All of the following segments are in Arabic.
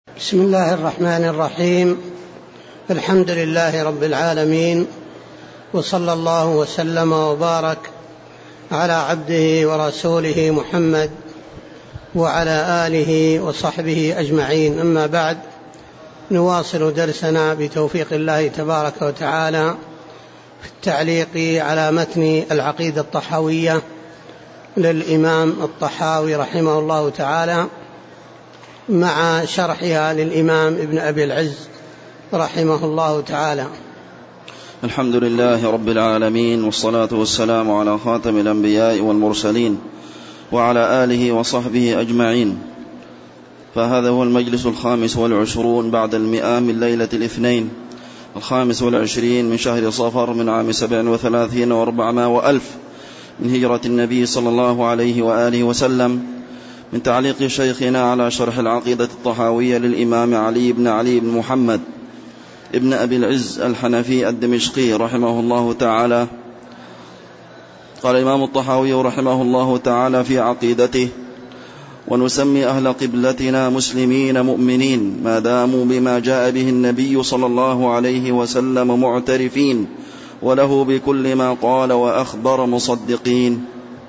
بسم الله الرحمن الرحيم. الحمد لله رب العالمين، وصلى الله وسلم وبارك على عبده ورسوله محمد وعلى آله وصحبه أجمعين. أما بعد، نواصل درسنا بتوفيق الله تبارك وتعالى في التعليق على متن العقيدة الطحاوية للإمام الطحاوي رحمه الله تعالى، مع شرحها للإمام ابن أبي العز رحمه الله تعالى. الحمد لله رب العالمين، والصلاة والسلام على خاتم الأنبياء والمرسلين وعلى آله وصحبه أجمعين. فهذا هو المجلس 25 بعد 100 من ليلة الاثنين 25 من شهر صفر من عام 37 و400 وألف من هجرة النبي صلى الله عليه وآله وسلم، من تعليق شيخنا على شرح العقيدة الطحاوية للإمام علي بن محمد ابن أبي العز الحنفي الدمشقي رحمه الله تعالى. قال الإمام الطحاوي رحمه الله تعالى في عقيدته: ونسمي أهل قبلتنا مسلمين مؤمنين ما داموا بما جاء به النبي صلى الله عليه وسلم معترفين، وله بكل ما قال وأخبر مصدقين.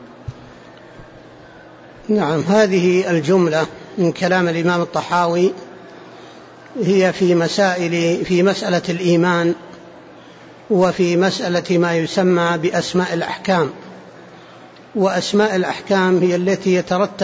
نعم، هذه الجملة من كلام الإمام الطحاوي هي في مسألة الإيمان، وفي مسألة ما يسمى بأسماء الأحكام. وأسماء الأحكام هي التي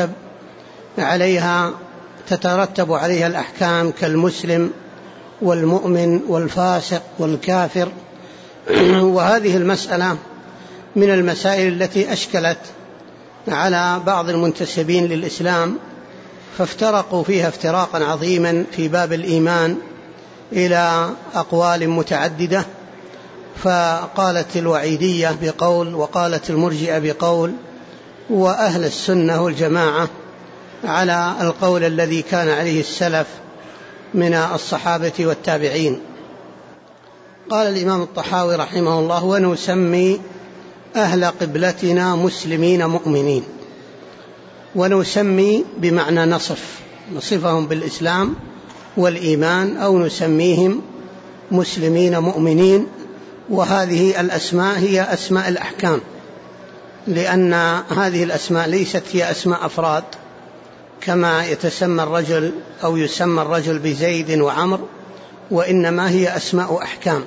تترتب عليها الأحكام كالمسلم والمؤمن والفاسق والكافر. وهذه المسألة من المسائل التي أشكلت على بعض المنتسبين للإسلام، فافترقوا فيها افتراقا عظيما في باب الإيمان إلى أقوال متعددة. فقالت الوعيدية بقول، وقالت المرجئة بقول، وأهل السنة والجماعة على القول الذي كان عليه السلف من الصحابة والتابعين. قال الإمام الطحاوي رحمه الله: ونسمي أهل قبلتنا مسلمين مؤمنين. ونسمي بمعنى نصفهم بالإسلام والإيمان، أو نسميهم مسلمين مؤمنين. وهذه الأسماء هي أسماء الأحكام، لأن هذه الأسماء ليست هي أسماء أفراد كما يتسمى الرجل أو يسمى الرجل بزيد وعمر، وإنما هي أسماء أحكام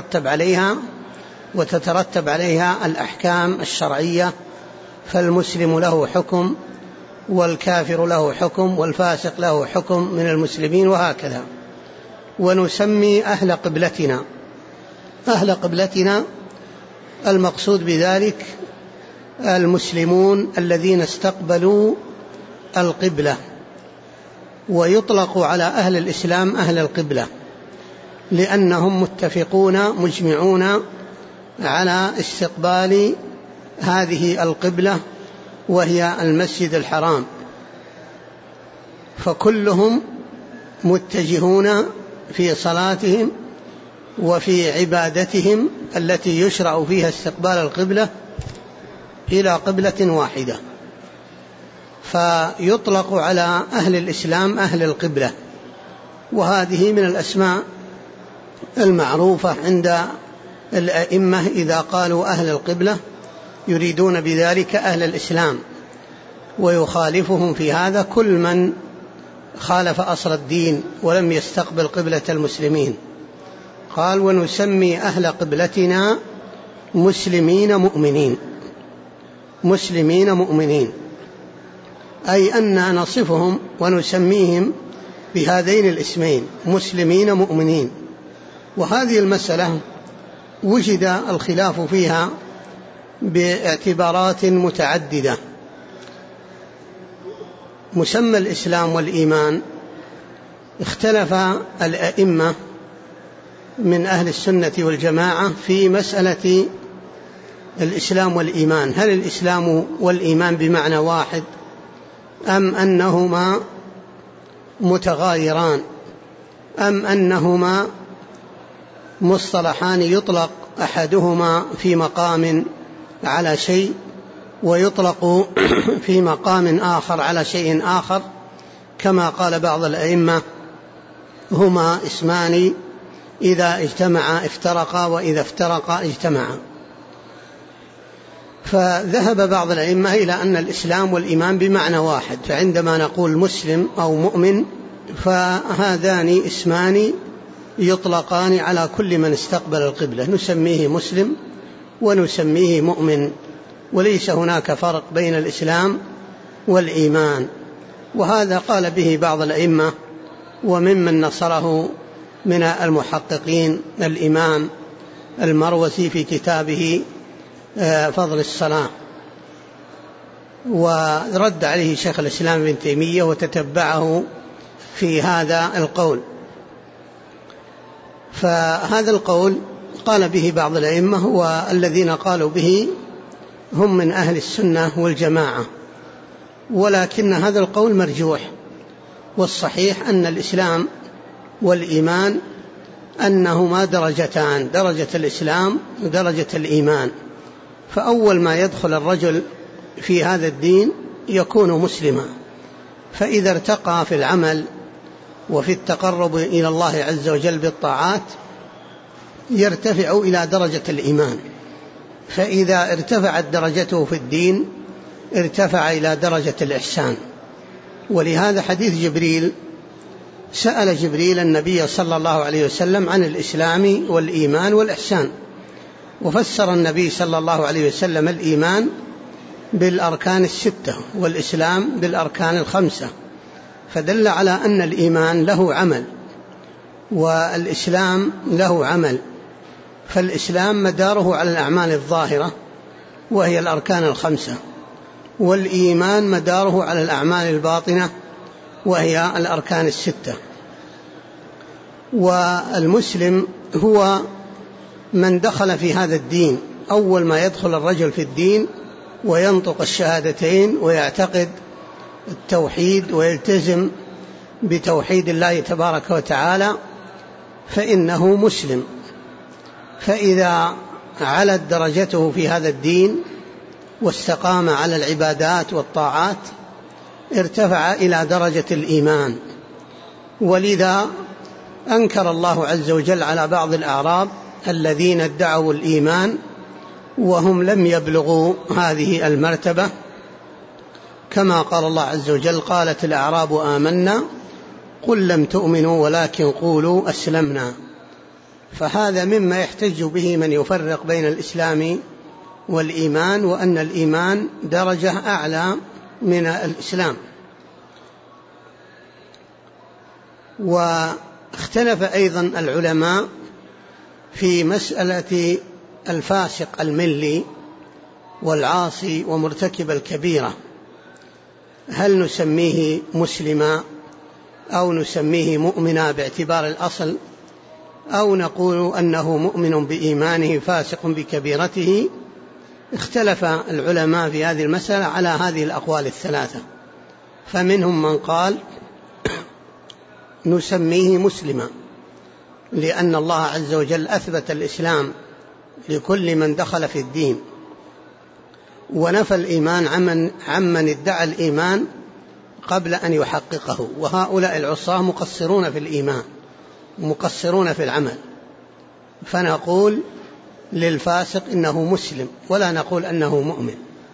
وتترتب عليها الأحكام الشرعية. فالمسلم له حكم، والكافر له حكم، والفاسق له حكم من المسلمين، وهكذا. ونسمي أهل قبلتنا المقصود بذلك المسلمون الذين استقبلوا القبلة. ويطلق على أهل الإسلام أهل القبلة، لأنهم متفقون مجمعون على استقبال هذه القبلة، وهي المسجد الحرام. فكلهم متجهون في صلاتهم وفي عبادتهم التي يشرع فيها استقبال القبلة إلى قبلة واحدة. فيطلق على أهل الإسلام أهل القبلة. وهذه من الأسماء المعروفة عند الأئمة، إذا قالوا أهل القبلة يريدون بذلك أهل الإسلام، ويخالفهم في هذا كل من خالف أصل الدين ولم يستقبل قبلة المسلمين. قال: ونسمي أهل قبلتنا مسلمين مؤمنين، أي أن نصفهم ونسميهم بهذين الاسمين مسلمين مؤمنين. وهذه المسألة وجد الخلاف فيها باعتبارات متعددة. مسمى الإسلام والإيمان اختلف الأئمة من أهل السنة والجماعة في مسألة الإسلام والإيمان. هل الإسلام والإيمان بمعنى واحد، أم أنهما متغايران، أم أنهما مصطلحان يطلق أحدهما في مقام على شيء ويطلق في مقام آخر على شيء آخر، كما قال بعض الأئمة هما اسمان إذا اجتمعا افترقا وإذا افترقا اجتمعا. فذهب بعض الأئمة إلى أن الإسلام والإيمان بمعنى واحد، فعندما نقول مسلم أو مؤمن فهذان اسمان يطلقان على كل من استقبل القبلة، نسميه مسلم ونسميه مؤمن، وليس هناك فرق بين الإسلام والإيمان. وهذا قال به بعض الأئمة، وممن نصره من المحققين الإمام المروزي في كتابه فضل الصلاة، ورد عليه شيخ الإسلام ابن تيمية وتتبعه في هذا القول. فهذا القول قال به بعض الأئمة، والذين قالوا به هم من أهل السنة والجماعة، ولكن هذا القول مرجوح، والصحيح أن الإسلام والإيمان أنهما درجتان، درجة الإسلام ودرجة الإيمان. فأول ما يدخل الرجل في هذا الدين يكون مسلما، فإذا ارتقى في العمل وفي التقرب إلى الله عز وجل بالطاعات يرتفع إلى درجة الإيمان، فإذا ارتفعت درجته في الدين ارتفع إلى درجة الإحسان. ولهذا حديث جبريل، سأل جبريل النبي صلى الله عليه وسلم عن الإسلام والإيمان والإحسان، وفسر النبي صلى الله عليه وسلم الإيمان بالأركان الستة والإسلام بالأركان الخمسة، فدل على أن الإيمان له عمل والإسلام له عمل. فالإسلام مداره على الأعمال الظاهرة وهي الأركان الخمسة، والإيمان مداره على الأعمال الباطنة وهي الأركان الستة. والمسلم هو من دخل في هذا الدين، أول ما يدخل الرجل في الدين وينطق الشهادتين ويعتقد التوحيد ويلتزم بتوحيد الله تبارك وتعالى فإنه مسلم. فإذا علت درجته في هذا الدين واستقام على العبادات والطاعات ارتفع إلى درجة الإيمان. ولذا أنكر الله عز وجل على بعض الأعراب الذين ادعوا الإيمان وهم لم يبلغوا هذه المرتبة، كما قال الله عز وجل: قالت الأعراب آمنا قل لم تؤمنوا ولكن قولوا أسلمنا. فهذا مما يحتج به من يفرق بين الإسلام والإيمان، وأن الإيمان درجة أعلى من الإسلام. واختلف أيضا العلماء في مسألة الفاسق الملي والعاصي ومرتكب الكبيرة، هل نسميه مسلما أو نسميه مؤمنا باعتبار الأصل، أو نقول أنه مؤمن بإيمانه فاسق بكبيرته؟ اختلف العلماء في هذه المسألة على هذه الأقوال الثلاثة، فمنهم من قال نسميه مسلما لأن الله عز وجل أثبت الإسلام لكل من دخل في الدين، ونفى الإيمان عمن ادعى الإيمان قبل أن يحققه، وهؤلاء العصاة مقصرون في الإيمان مقصرون في العمل، فنقول للفاسق إنه مسلم ولا نقول أنه مؤمن.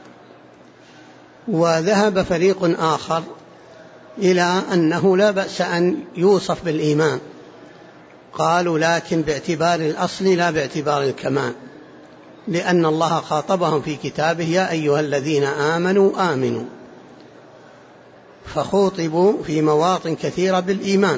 وذهب فريق آخر إلى أنه لا بأس أن يوصف بالإيمان، قالوا لكن باعتبار الأصل لا باعتبار الكمال، لأن الله خاطبهم في كتابه: يا أيها الذين آمنوا آمنوا، فخوطبوا في مواطن كثيرة بالإيمان،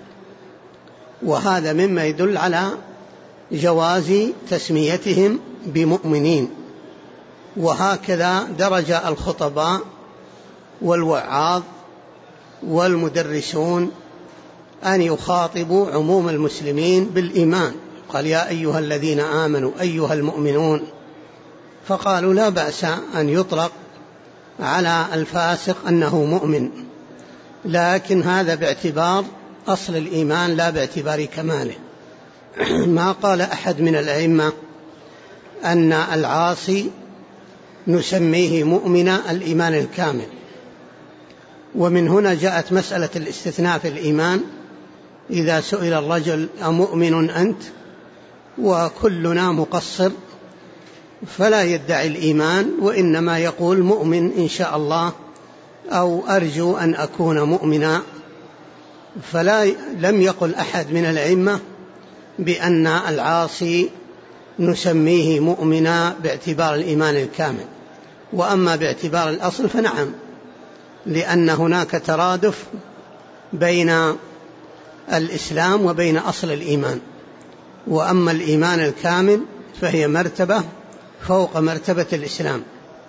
وهذا مما يدل على جواز تسميتهم بمؤمنين. وهكذا درج الخطباء والوعاظ والمدرسون أن يخاطبوا عموم المسلمين بالإيمان، قال: يا أيها الذين آمنوا أيها المؤمنون، فقالوا لا بأس أن يطلق على الفاسق أنه مؤمن، لكن هذا باعتبار أصل الإيمان لا باعتبار كماله. ما قال أحد من الأئمة أن العاصي نسميه مؤمن الإيمان الكامل. ومن هنا جاءت مسألة الاستثناء في الإيمان، إذا سئل الرجل أمؤمن أنت وكلنا مقصر فلا يدعي الإيمان، وإنما يقول مؤمن إن شاء الله أو أرجو أن أكون مؤمنا. لم يقل أحد من الأئمة بأن العاصي نسميه مؤمنا باعتبار الإيمان الكامل. وأما باعتبار الأصل فنعم، لأن هناك ترادف بين الإسلام وبين أصل الإيمان. وأما الإيمان الكامل فهي مرتبة فوق مرتبة الإسلام.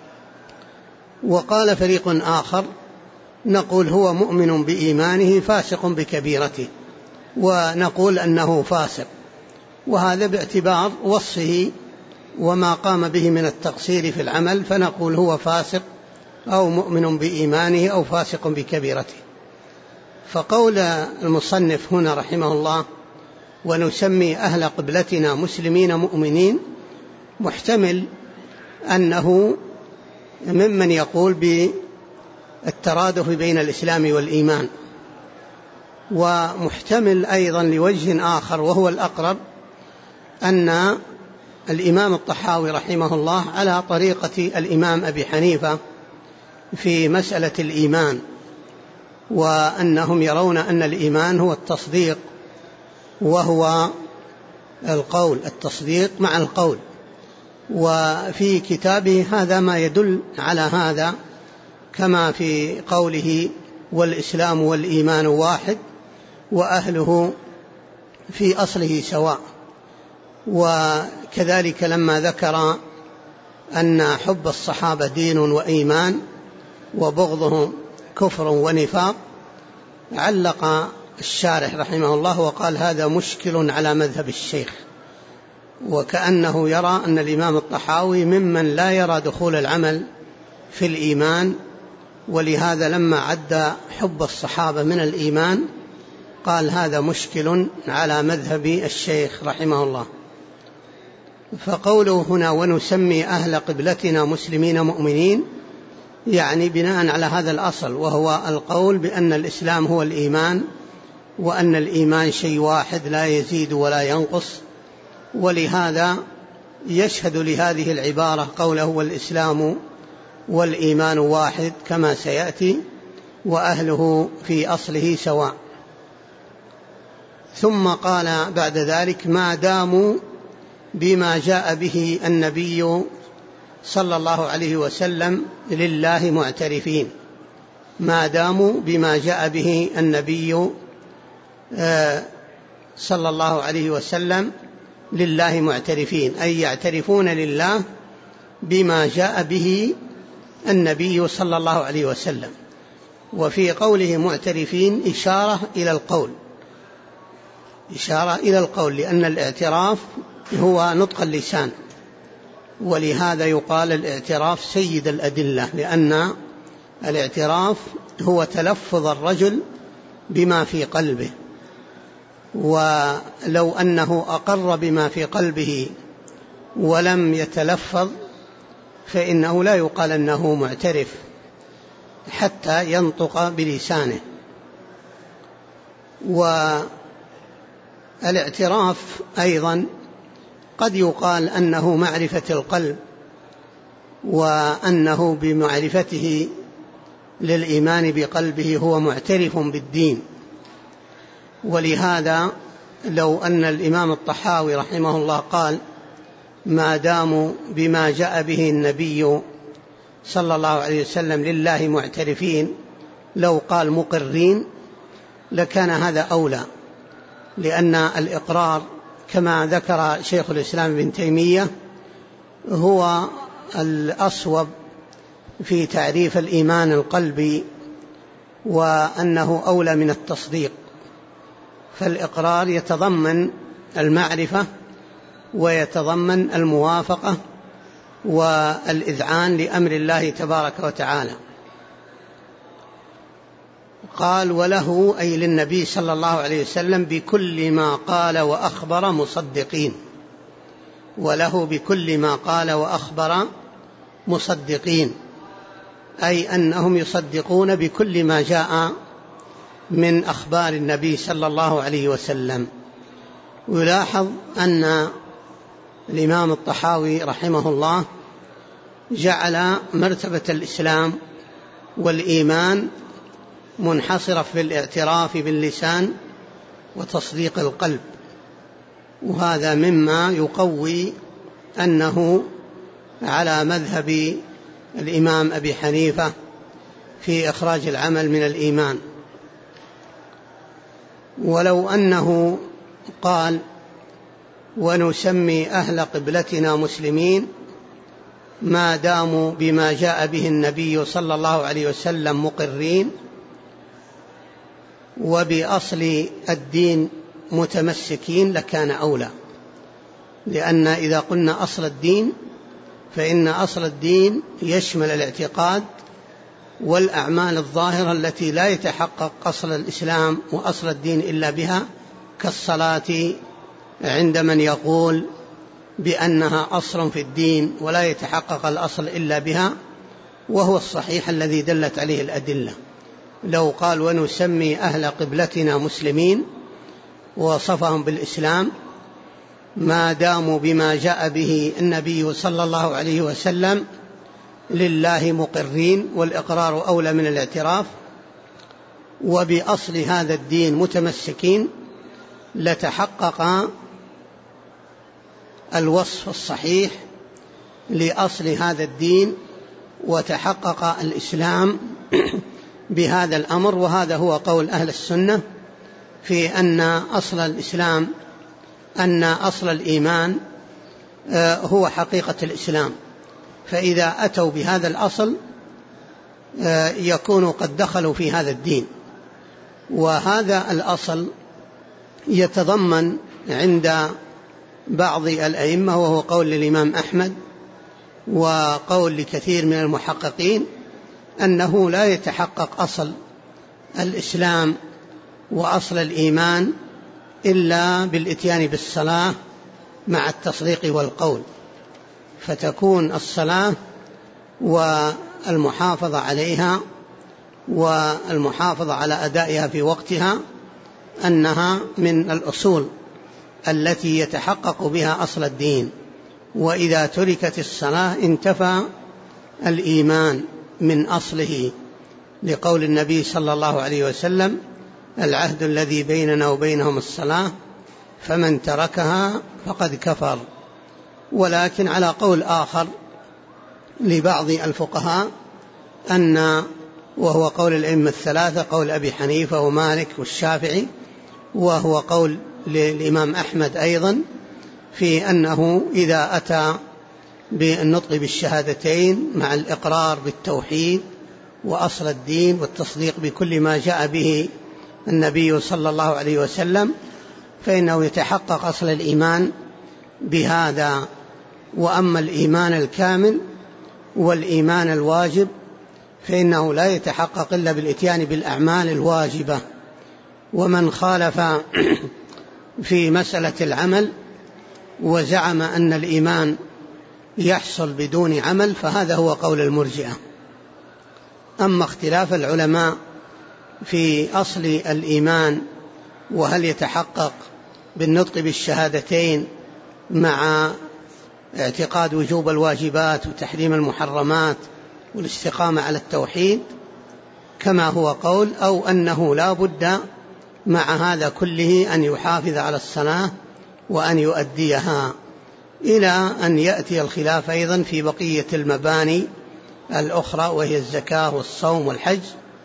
وقال فريق آخر نقول هو مؤمن بإيمانه فاسق بكبيرته، ونقول أنه فاسق، وهذا باعتبار وصفه وما قام به من التقصير في العمل، فنقول هو فاسق أو مؤمن بإيمانه أو فاسق بكبيرته. فقول المصنف هنا رحمه الله ونسمي أهل قبلتنا مسلمين مؤمنين محتمل أنه ممن يقول بالترادف بين الإسلام والإيمان، ومحتمل أيضا لوجه آخر وهو الأقرب أن الإمام الطحاوي رحمه الله على طريقة الإمام أبي حنيفة في مسألة الإيمان، وأنهم يرون أن الإيمان هو التصديق، وهو القول، التصديق مع القول. وفي كتابه هذا ما يدل على هذا، كما في قوله والإسلام والإيمان واحد وأهله في أصله سواء. وكذلك لما ذكر أن حب الصحابة دين وإيمان وبغضهم كفر ونفاق، علق الشارح رحمه الله وقال هذا مشكل على مذهب الشيخ، وكأنه يرى أن الإمام الطحاوي ممن لا يرى دخول العمل في الإيمان، ولهذا لما عد حب الصحابة من الإيمان قال هذا مشكل على مذهب الشيخ رحمه الله. فقوله هنا ونسمي أهل قبلتنا مسلمين مؤمنين يعني بناء على هذا الأصل، وهو القول بأن الإسلام هو الإيمان، وأن الإيمان شيء واحد لا يزيد ولا ينقص. ولهذا يشهد لهذه العبارة قوله والإسلام والإيمان واحد كما سيأتي، وأهله في أصله سواء. ثم قال بعد ذلك ما داموا بما جاء به النبي صلى الله عليه وسلم لله معترفين. ما داموا بما جاء به النبي صلى الله عليه وسلم لله معترفين، أي يعترفون لله بما جاء به النبي صلى الله عليه وسلم. وفي قوله معترفين إشارة إلى القول، لأن الاعتراف هو نطق اللسان، ولهذا يقال الاعتراف سيد الأدلة، لأن الاعتراف هو تلفظ الرجل بما في قلبه، ولو أنه أقر بما في قلبه ولم يتلفظ فإنه لا يقال أنه معترف حتى ينطق بلسانه. والاعتراف أيضا قد يقال أنه معرفة القلب، وأنه بمعرفته للإيمان بقلبه هو معترف بالدين. ولهذا لو أن الإمام الطحاوي رحمه الله قال ما داموا بما جاء به النبي صلى الله عليه وسلم لله معترفين، لو قال مقرين لكان هذا أولى، لأن الإقرار كما ذكر شيخ الإسلام ابن تيمية هو الأصوب في تعريف الإيمان القلبي، وأنه أولى من التصديق. فالإقرار يتضمن المعرفة ويتضمن الموافقة والإذعان لأمر الله تبارك وتعالى. قال وله أي للنبي صلى الله عليه وسلم بكل ما قال وأخبر مصدقين، وله بكل ما قال وأخبر مصدقين، أي أنهم يصدقون بكل ما جاء من أخبار النبي صلى الله عليه وسلم. ويلاحظ أن الإمام الطحاوي رحمه الله جعل مرتبة الإسلام والإيمان منحصرة في الاعتراف باللسان وتصديق القلب، وهذا مما يقوي أنه على مذهب الإمام أبي حنيفة في إخراج العمل من الإيمان. ولو أنه قال ونسمي أهل قبلتنا مسلمين ما داموا بما جاء به النبي صلى الله عليه وسلم مقرين وبأصل الدين متمسكين لكان أولى، لأن إذا قلنا أصل الدين فإن أصل الدين يشمل الاعتقاد والأعمال الظاهرة التي لا يتحقق أصل الإسلام وأصل الدين إلا بها، كالصلاة عند من يقول بأنها أصل في الدين ولا يتحقق الأصل إلا بها، وهو الصحيح الذي دلت عليه الأدلة. لو قال ونسمي أهل قبلتنا مسلمين ووصفهم بالإسلام ما داموا بما جاء به النبي صلى الله عليه وسلم لله مقرين، والإقرار أولى من الاعتراف، وبأصل هذا الدين متمسكين، لتحقق الوصف الصحيح لأصل هذا الدين وتحقق الإسلام بهذا الأمر. وهذا هو قول أهل السنة في أن أصل الإسلام أن أصل الإيمان هو حقيقة الإسلام، فإذا أتوا بهذا الأصل يكونوا قد دخلوا في هذا الدين. وهذا الأصل يتضمن عند بعض الأئمة، وهو قول الإمام أحمد وقول لكثير من المحققين، أنه لا يتحقق أصل الإسلام وأصل الإيمان إلا بالإتيان بالصلاة مع التصديق والقول، فتكون الصلاة والمحافظة عليها والمحافظة على أدائها في وقتها أنها من الأصول التي يتحقق بها أصل الدين. وإذا تركت الصلاة انتفى الإيمان من أصله، لقول النبي صلى الله عليه وسلم العهد الذي بيننا وبينهم الصلاة فمن تركها فقد كفر. ولكن على قول آخر لبعض الفقهاء وهو قول الأئمة الثلاثة، قول أبي حنيفة ومالك والشافعي، وهو قول للإمام أحمد أيضا، في أنه إذا أتى بالنطق بالشهادتين مع الإقرار بالتوحيد وأصل الدين والتصديق بكل ما جاء به النبي صلى الله عليه وسلم فإنه يتحقق أصل الإيمان بهذا. وأما الإيمان الكامل والإيمان الواجب فإنه لا يتحقق إلا بالإتيان بالأعمال الواجبة. ومن خالف في مسألة العمل وزعم أن الإيمان يحصل بدون عمل فهذا هو قول المرجئة. أما اختلاف العلماء في أصل الإيمان وهل يتحقق بالنطق بالشهادتين مع اعتقاد وجوب الواجبات وتحريم المحرمات والاستقامة على التوحيد كما هو قول، أو أنه لا بد مع هذا كله أن يحافظ على الصلاة وأن يؤديها، إلى أن يأتي الخلاف أيضا في بقية المباني الأخرى وهي الزكاة والصوم والحج.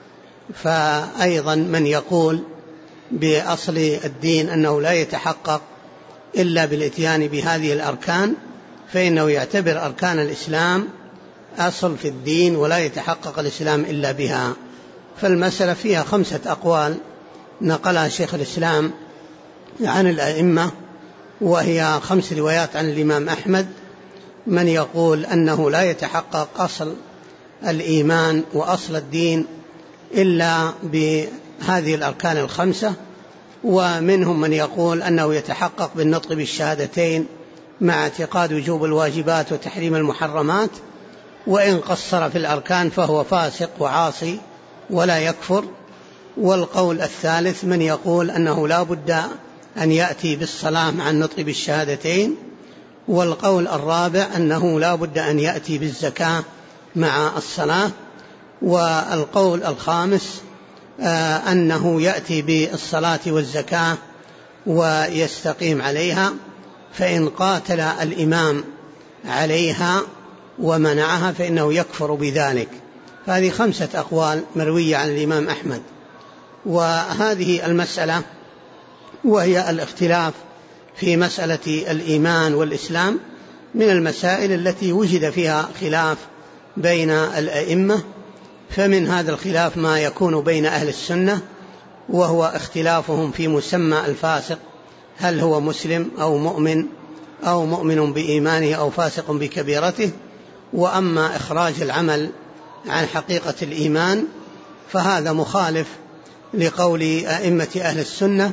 فأيضا من يقول بأصل الدين أنه لا يتحقق إلا بالإتيان بهذه الأركان فإنه يعتبر أركان الإسلام أصل في الدين ولا يتحقق الإسلام إلا بها. فالمسألة فيها 5 أقوال نقلها شيخ الإسلام عن الأئمة، وهي 5 روايات عن الإمام أحمد، من يقول أنه لا يتحقق أصل الإيمان وأصل الدين إلا بهذه الأركان ال5، ومنهم من يقول أنه يتحقق بالنطق بالشهادتين مع اعتقاد وجوب الواجبات وتحريم المحرمات، وإن قصر في الأركان فهو فاسق وعاصي ولا يكفر. والقول الثالث من يقول أنه لا بد أن يأتي بالصلاة مع النطق بالشهادتين، والقول الرابع أنه لا بد أن يأتي بالزكاة مع الصلاة، والقول الخامس أنه يأتي بالصلاة والزكاة ويستقيم عليها، فإن قاتل الإمام عليها ومنعها فإنه يكفر بذلك. فهذه 5 أقوال مروية عن الإمام أحمد. وهذه المسألة وهي الاختلاف في مسألة الإيمان والإسلام من المسائل التي وجد فيها خلاف بين الأئمة. فمن هذا الخلاف ما يكون بين أهل السنة، وهو اختلافهم في مسمى الفاسق، هل هو مسلم أو مؤمن أو مؤمن بإيمانه أو فاسق بكبيرته. وأما إخراج العمل عن حقيقة الإيمان فهذا مخالف لقول أئمة أهل السنة،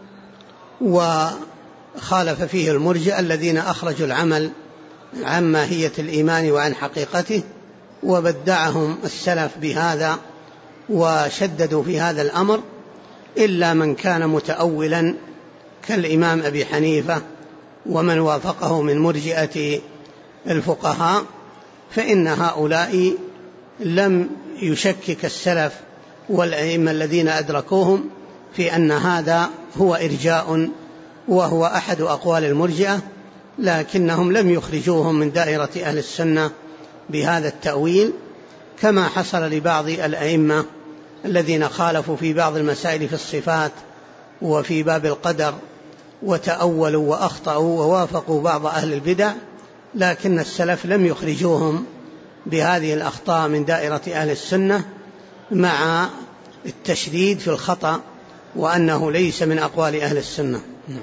وخالف فيه المرجئة الذين أخرجوا العمل عن ماهية الإيمان وعن حقيقته، وبدعهم السلف بهذا وشددوا في هذا الأمر، إلا من كان متأولا كالإمام أبي حنيفة ومن وافقه من مرجئة الفقهاء، فإن هؤلاء لم يشكك السلف والأئمة الذين أدركوهم في أن هذا هو إرجاء وهو أحد أقوال المرجئة، لكنهم لم يخرجوهم من دائرة أهل السنة بهذا التأويل، كما حصل لبعض الأئمة الذين خالفوا في بعض المسائل في الصفات وفي باب القدر وتأولوا وأخطأوا ووافقوا بعض أهل البدع، لكن السلف لم يخرجوهم بهذه الأخطاء من دائرة أهل السنة، مع التشديد في الخطأ وأنه ليس من أقوال أهل السنة.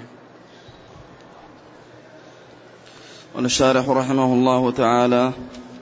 والشارح رحمه الله تعالى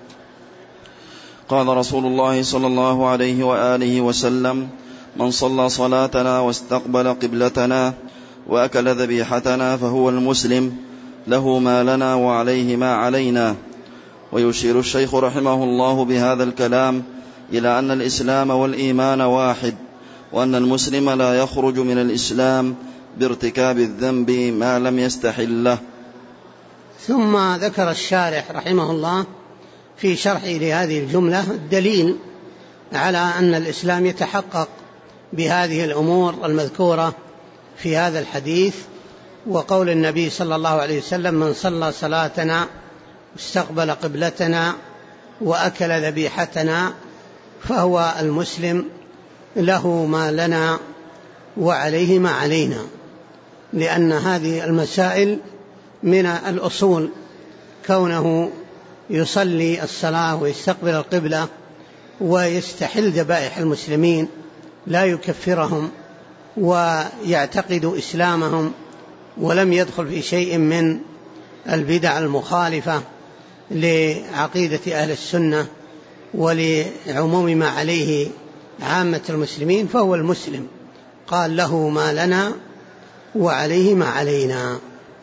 قال رسول الله صلى الله عليه وآله وسلم: من صلى صلاتنا واستقبل قبلتنا وأكل ذبيحتنا فهو المسلم، له ما لنا وعليه ما علينا. ويشير الشيخ رحمه الله بهذا الكلام إلى أن الإسلام والإيمان واحد، وأن المسلم لا يخرج من الإسلام بارتكاب الذنب ما لم يستحله. ثم ذكر الشارح رحمه الله في شرحه لهذه الجملة الدليل على أن الإسلام يتحقق بهذه الأمور المذكورة في هذا الحديث، وقول النبي صلى الله عليه وسلم: من صلى صلاتنا واستقبل قبلتنا وأكل ذبيحتنا فهو المسلم، له ما لنا وعليه ما علينا. لأن هذه المسائل من الأصول، كونه يصلي الصلاة ويستقبل القبلة ويستحل ذبائح المسلمين لا يكفرهم ويعتقد إسلامهم ولم يدخل في شيء من البدع المخالفة لعقيدة أهل السنة ولعموم ما عليه عامة المسلمين، فهو المسلم. قال: له ما لنا وعليه ما علينا.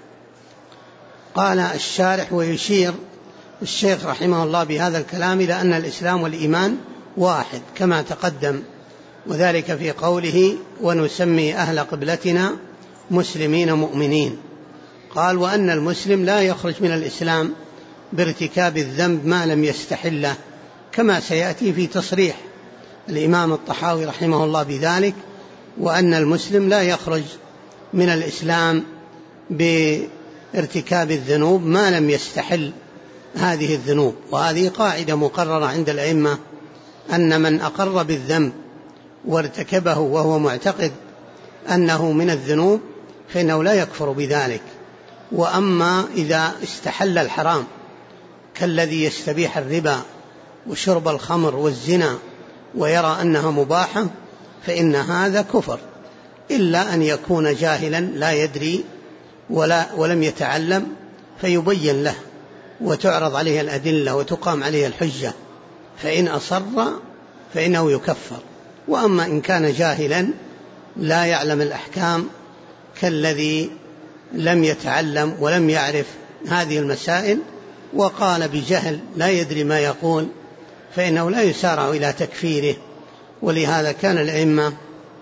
قال الشارح: ويشير الشيخ رحمه الله بهذا الكلام إلى أن الإسلام والإيمان واحد كما تقدم، وذلك في قوله: ونسمي أهل قبلتنا مسلمين مؤمنين. قال: وأن المسلم لا يخرج من الإسلام بارتكاب الذنب ما لم يستحله، كما سيأتي في تصريح الإمام الطحاوي رحمه الله بذلك، وأن المسلم لا يخرج من الإسلام بارتكاب الذنوب ما لم يستحل هذه الذنوب. وهذه قاعدة مقررة عند الأئمة، أن من أقر بالذنب وارتكبه وهو معتقد أنه من الذنوب فإنه لا يكفر بذلك. وأما إذا استحل الحرام كالذي يستبيح الربا وشرب الخمر والزنا ويرى أنها مباحة فإن هذا كفر، إلا أن يكون جاهلا لا يدري ولم يتعلم، فيبين له وتعرض عليه الأدلة وتقام عليه الحجة، فإن أصر فإنه يكفر. وأما إن كان جاهلا لا يعلم الأحكام كالذي لم يتعلم ولم يعرف هذه المسائل وقال بجهل لا يدري ما يقول، فإنه لا يسارع إلى تكفيره. ولهذا كان الأئمة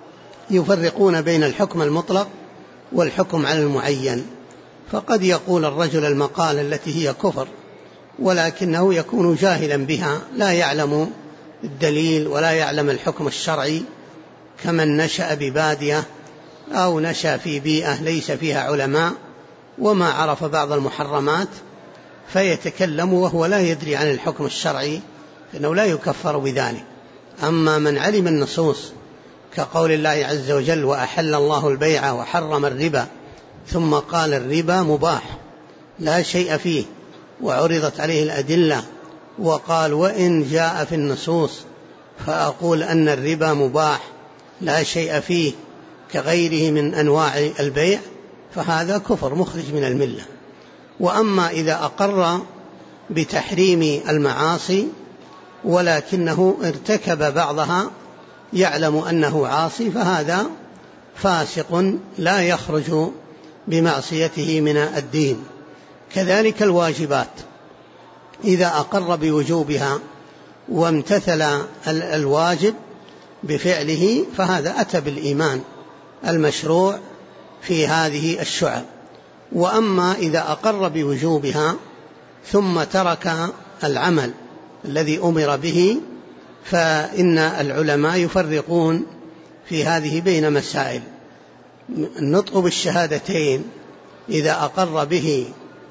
يفرقون بين الحكم المطلق والحكم على المعين، فقد يقول الرجل المقالة التي هي كفر ولكنه يكون جاهلا بها، لا يعلم الدليل ولا يعلم الحكم الشرعي، كمن نشأ ببادية أو نشأ في بيئة ليس فيها علماء وما عرف بعض المحرمات فيتكلم وهو لا يدري عن الحكم الشرعي، فإنه لا يكفر بذلك. أما من علم النصوص كقول الله عز وجل وأحل الله البيع وحرم الربا، ثم قال الربا مباح لا شيء فيه وعرضت عليه الأدلة، وقال وإن جاء في النصوص فأقول أن الربا مباح لا شيء فيه كغيره من أنواع البيع، فهذا كفر مخرج من الملة. وأما إذا أقر بتحريم المعاصي ولكنه ارتكب بعضها يعلم أنه عاصي، فهذا فاسق لا يخرج بمعصيته من الدين. كذلك الواجبات إذا أقر بوجوبها وامتثل الواجب بفعله فهذا أتى بالإيمان المشروع في هذه الشعب. وأما إذا أقر بوجوبها ثم ترك العمل الذي أمر به فإن العلماء يفرقون في هذه بين مسائل. النطق بالشهادتين إذا أقر به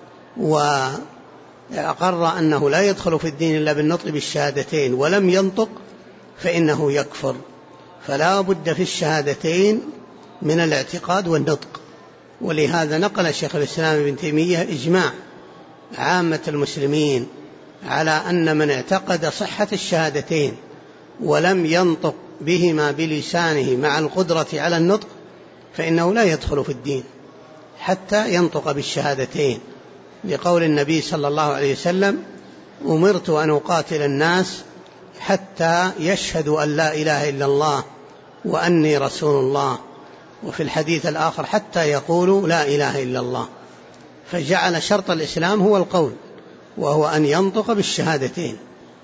وأقر أنه لا يدخل في الدين إلا بالنطق بالشهادتين ولم ينطق فإنه يكفر، فلا بد في الشهادتين من الاعتقاد والنطق. ولهذا نقل شيخ الإسلام ابن تيمية إجماع عامة المسلمين على أن من اعتقد صحة الشهادتين ولم ينطق بهما بلسانه مع القدرة على النطق فإنه لا يدخل في الدين حتى ينطق بالشهادتين، لقول النبي صلى الله عليه وسلم أمرت أن أقاتل الناس حتى يشهدوا أن لا إله إلا الله وأني رسول الله، وفي الحديث الآخر حتى يقولوا لا إله إلا الله. فجعل شرط الإسلام هو القول وهو أن ينطق بالشهادتين.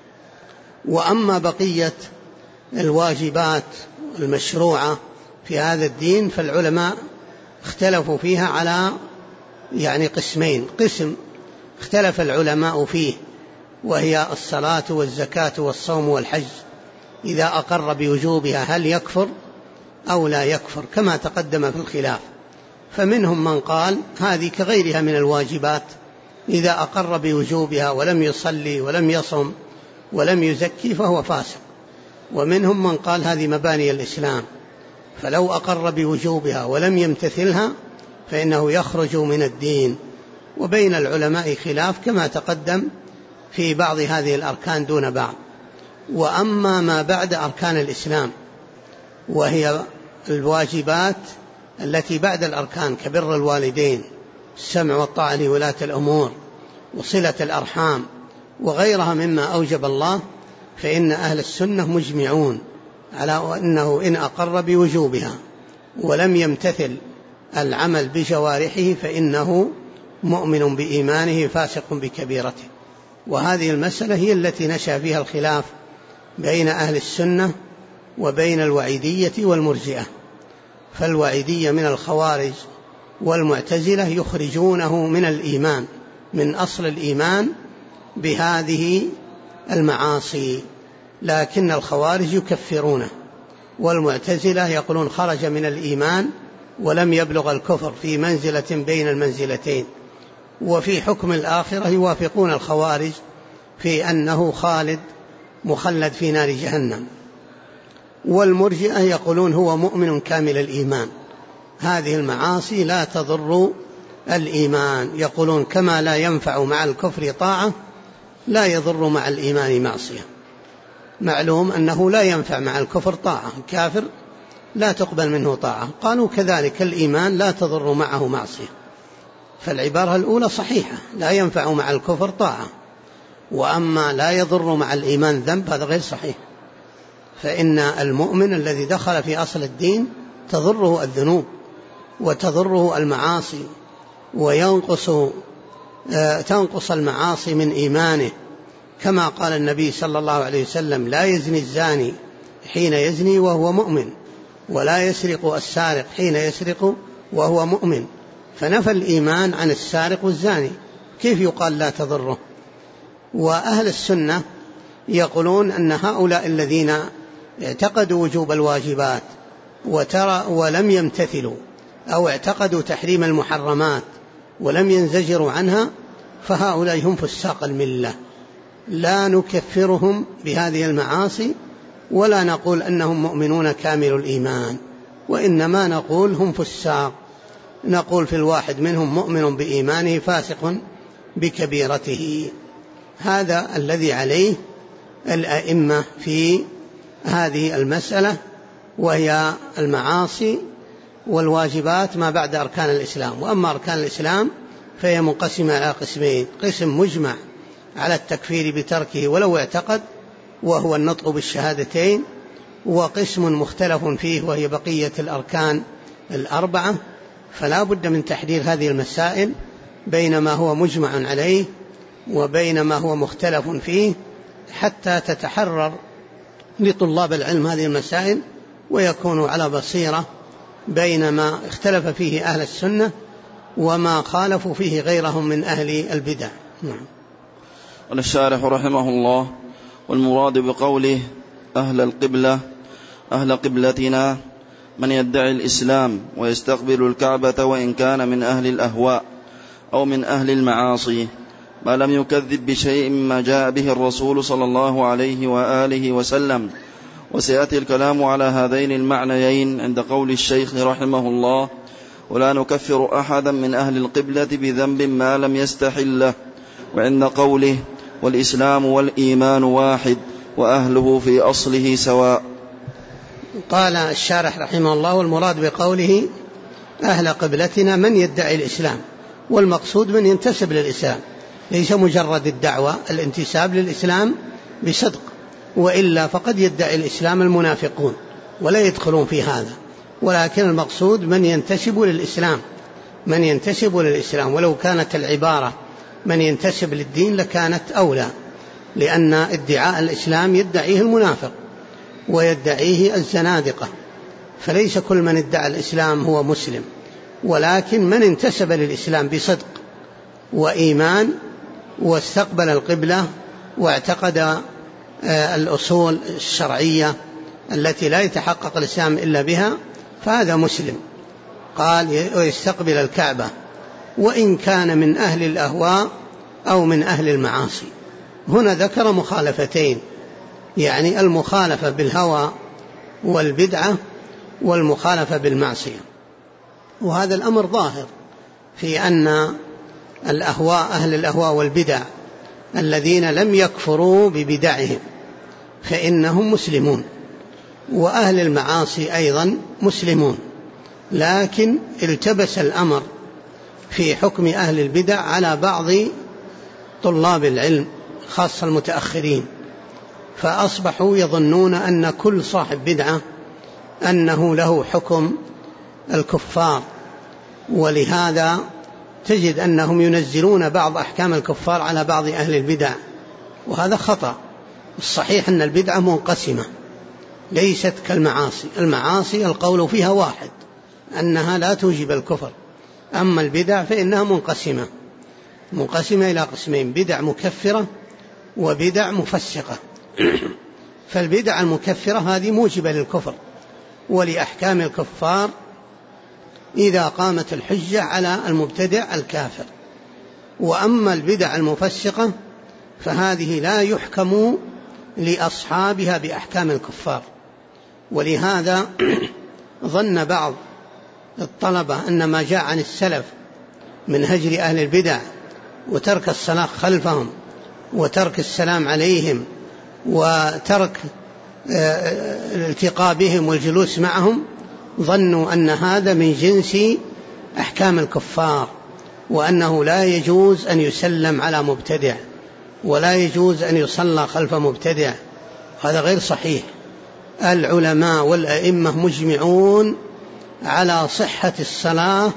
وأما بقية الواجبات المشروعة في هذا الدين فالعلماء اختلفوا فيها على قسمين. قسم اختلف العلماء فيه وهي الصلاة والزكاة والصوم والحج، إذا أقر بوجوبها هل يكفر أو لا يكفر كما تقدم في الخلاف. فمنهم من قال هذه كغيرها من الواجبات، إذا أقر بوجوبها ولم يصلي ولم يصم ولم يزكي فهو فاسق. ومنهم من قال هذه مباني الإسلام، فلو أقر بوجوبها ولم يمتثلها فإنه يخرج من الدين. وبين العلماء خلاف كما تقدم في بعض هذه الأركان دون بعض. وأما ما بعد أركان الإسلام وهي الواجبات التي بعد الأركان كبر الوالدين، السمع والطاعة لولاة الأمور، وصلة الأرحام وغيرها مما أوجب الله، فإن أهل السنة مجمعون على أنه إن أقر بوجوبها ولم يمتثل العمل بجوارحه فإنه مؤمن بإيمانه فاسق بكبيرته. وهذه المسألة هي التي نشأ فيها الخلاف بين أهل السنة وبين الوعيدية والمرجئة. فالوعيدية من الخوارج والمعتزلة يخرجونه من الإيمان، من أصل الإيمان بهذه المعاصي، لكن الخوارج يكفرونه، والمعتزلة يقولون خرج من الإيمان ولم يبلغ الكفر في منزلة بين المنزلتين. وفي حكم الآخرة يوافقون الخوارج في أنه خالد مخلد في نار جهنم. والمرجئة يقولون هو مؤمن كامل الإيمان، هذه المعاصي لا تضر الإيمان. يقولون كما لا ينفع مع الكفر طاعة لا يضر مع الإيمان معصية. معلوم أنه لا ينفع مع الكفر طاعة، كافر لا تقبل منه طاعة. قالوا كذلك الإيمان لا تضر معه معصية. فالعبارة الأولى صحيحة، لا ينفع مع الكفر طاعة، وأما لا يضر مع الإيمان ذنب هذا غير صحيح. فإن المؤمن الذي دخل في أصل الدين تضره الذنوب وتضره المعاصي، تنقص المعاصي من إيمانه، كما قال النبي صلى الله عليه وسلم لا يزني الزاني حين يزني وهو مؤمن، ولا يسرق السارق حين يسرق وهو مؤمن، فنفى الإيمان عن السارق والزاني، كيف يقال لا تضره؟ وأهل السنة يقولون أن هؤلاء الذين اعتقدوا وجوب الواجبات ولم يمتثلوا، أو اعتقدوا تحريم المحرمات ولم ينزجروا عنها، فهؤلاء هم فساق الملة، لا نكفرهم بهذه المعاصي ولا نقول أنهم مؤمنون كامل الإيمان، وإنما نقول هم فساق، نقول في الواحد منهم مؤمن بإيمانه فاسق بكبيرته. هذا الذي عليه الأئمة في هذه المسألة، وهي المعاصي والواجبات ما بعد أركان الإسلام. وأما أركان الإسلام فهي منقسمة على قسمين: قسم مجمع على التكفير بتركه ولو اعتقد وهو النطق بالشهادتين، وقسم مختلف فيه وهي بقية الأركان الأربعة. فلا بد من تحرير هذه المسائل بين ما هو مجمع عليه وبين ما هو مختلف فيه، حتى تتحرر لطلاب العلم هذه المسائل ويكونوا على بصيرة بين ما اختلف فيه أهل السنة وما خالفوا فيه غيرهم من أهل البدع. نعم. قال الشارح رحمه الله: والمراد بقوله أهل قبلتنا من يدعي الإسلام ويستقبل الكعبة وإن كان من أهل الأهواء أو من أهل المعاصي، ما لم يكذب بشيء مما جاء به الرسول صلى الله عليه وآله وسلم. وسيأتي الكلام على هذين المعنيين عند قول الشيخ رحمه الله: ولا نكفر أحدا من أهل القبلة بذنب ما لم يستحله، وعند قوله: والإسلام والإيمان واحد وأهله في أصله سواء. قال الشارح رحمه الله: والمراد بقوله أهل قبلتنا من يدعي الإسلام، والمقصود من ينتسب للإسلام، ليس مجرد الدعوة، الانتساب للإسلام بصدق، وإلا فقد يدعي الإسلام المنافقون ولا يدخلون في هذا، ولكن المقصود من ينتسب للإسلام، من ينتسب للإسلام. ولو كانت العبارة من ينتسب للدين لكانت أولى، لأن ادعاء الإسلام يدعيه المنافق ويدعيه الزنادقة، فليس كل من ادعى الإسلام هو مسلم، ولكن من انتسب للإسلام بصدق وإيمان واستقبل القبلة واعتقد الأصول الشرعية التي لا يتحقق الإسلام إلا بها، فهذا مسلم. قال: ويستقبل الكعبة وإن كان من أهل الأهواء أو من أهل المعاصي. هنا ذكر مخالفتين، يعني المخالفة بالهوى والبدعة والمخالفة بالمعصية. وهذا الأمر ظاهر في أن الأهواء، أهل الأهواء والبدع الذين لم يكفروا ببدعهم فإنهم مسلمون، وأهل المعاصي أيضا مسلمون، لكن التبس الأمر في حكم أهل البدع على بعض طلاب العلم خاصة المتأخرين، فأصبحوا يظنون أن كل صاحب بدعة أنه له حكم الكفار، ولهذا تجد أنهم ينزلون بعض أحكام الكفار على بعض أهل البدع، وهذا خطأ. الصحيح أن البدعة منقسمة ليست كالمعاصي، المعاصي القول فيها واحد أنها لا توجب الكفر، أما البدع فإنها منقسمة إلى قسمين: بدع مكفرة وبدع مفسقة. فالبدع المكفرة هذه موجبة للكفر ولأحكام الكفار إذا قامت الحجة على المبتدع الكافر، وأما البدع المفسقة فهذه لا يحكم لأصحابها بأحكام الكفار. ولهذا ظن بعض الطلبة أن ما جاء عن السلف من هجر أهل البدع وترك الصلاة خلفهم وترك السلام عليهم وترك الالتقاء بهم والجلوس معهم، ظنوا أن هذا من جنس أحكام الكفار، وأنه لا يجوز أن يسلم على مبتدع ولا يجوز أن يصلى خلف مبتدع. هذا غير صحيح. العلماء والأئمة مجمعون على صحة الصلاة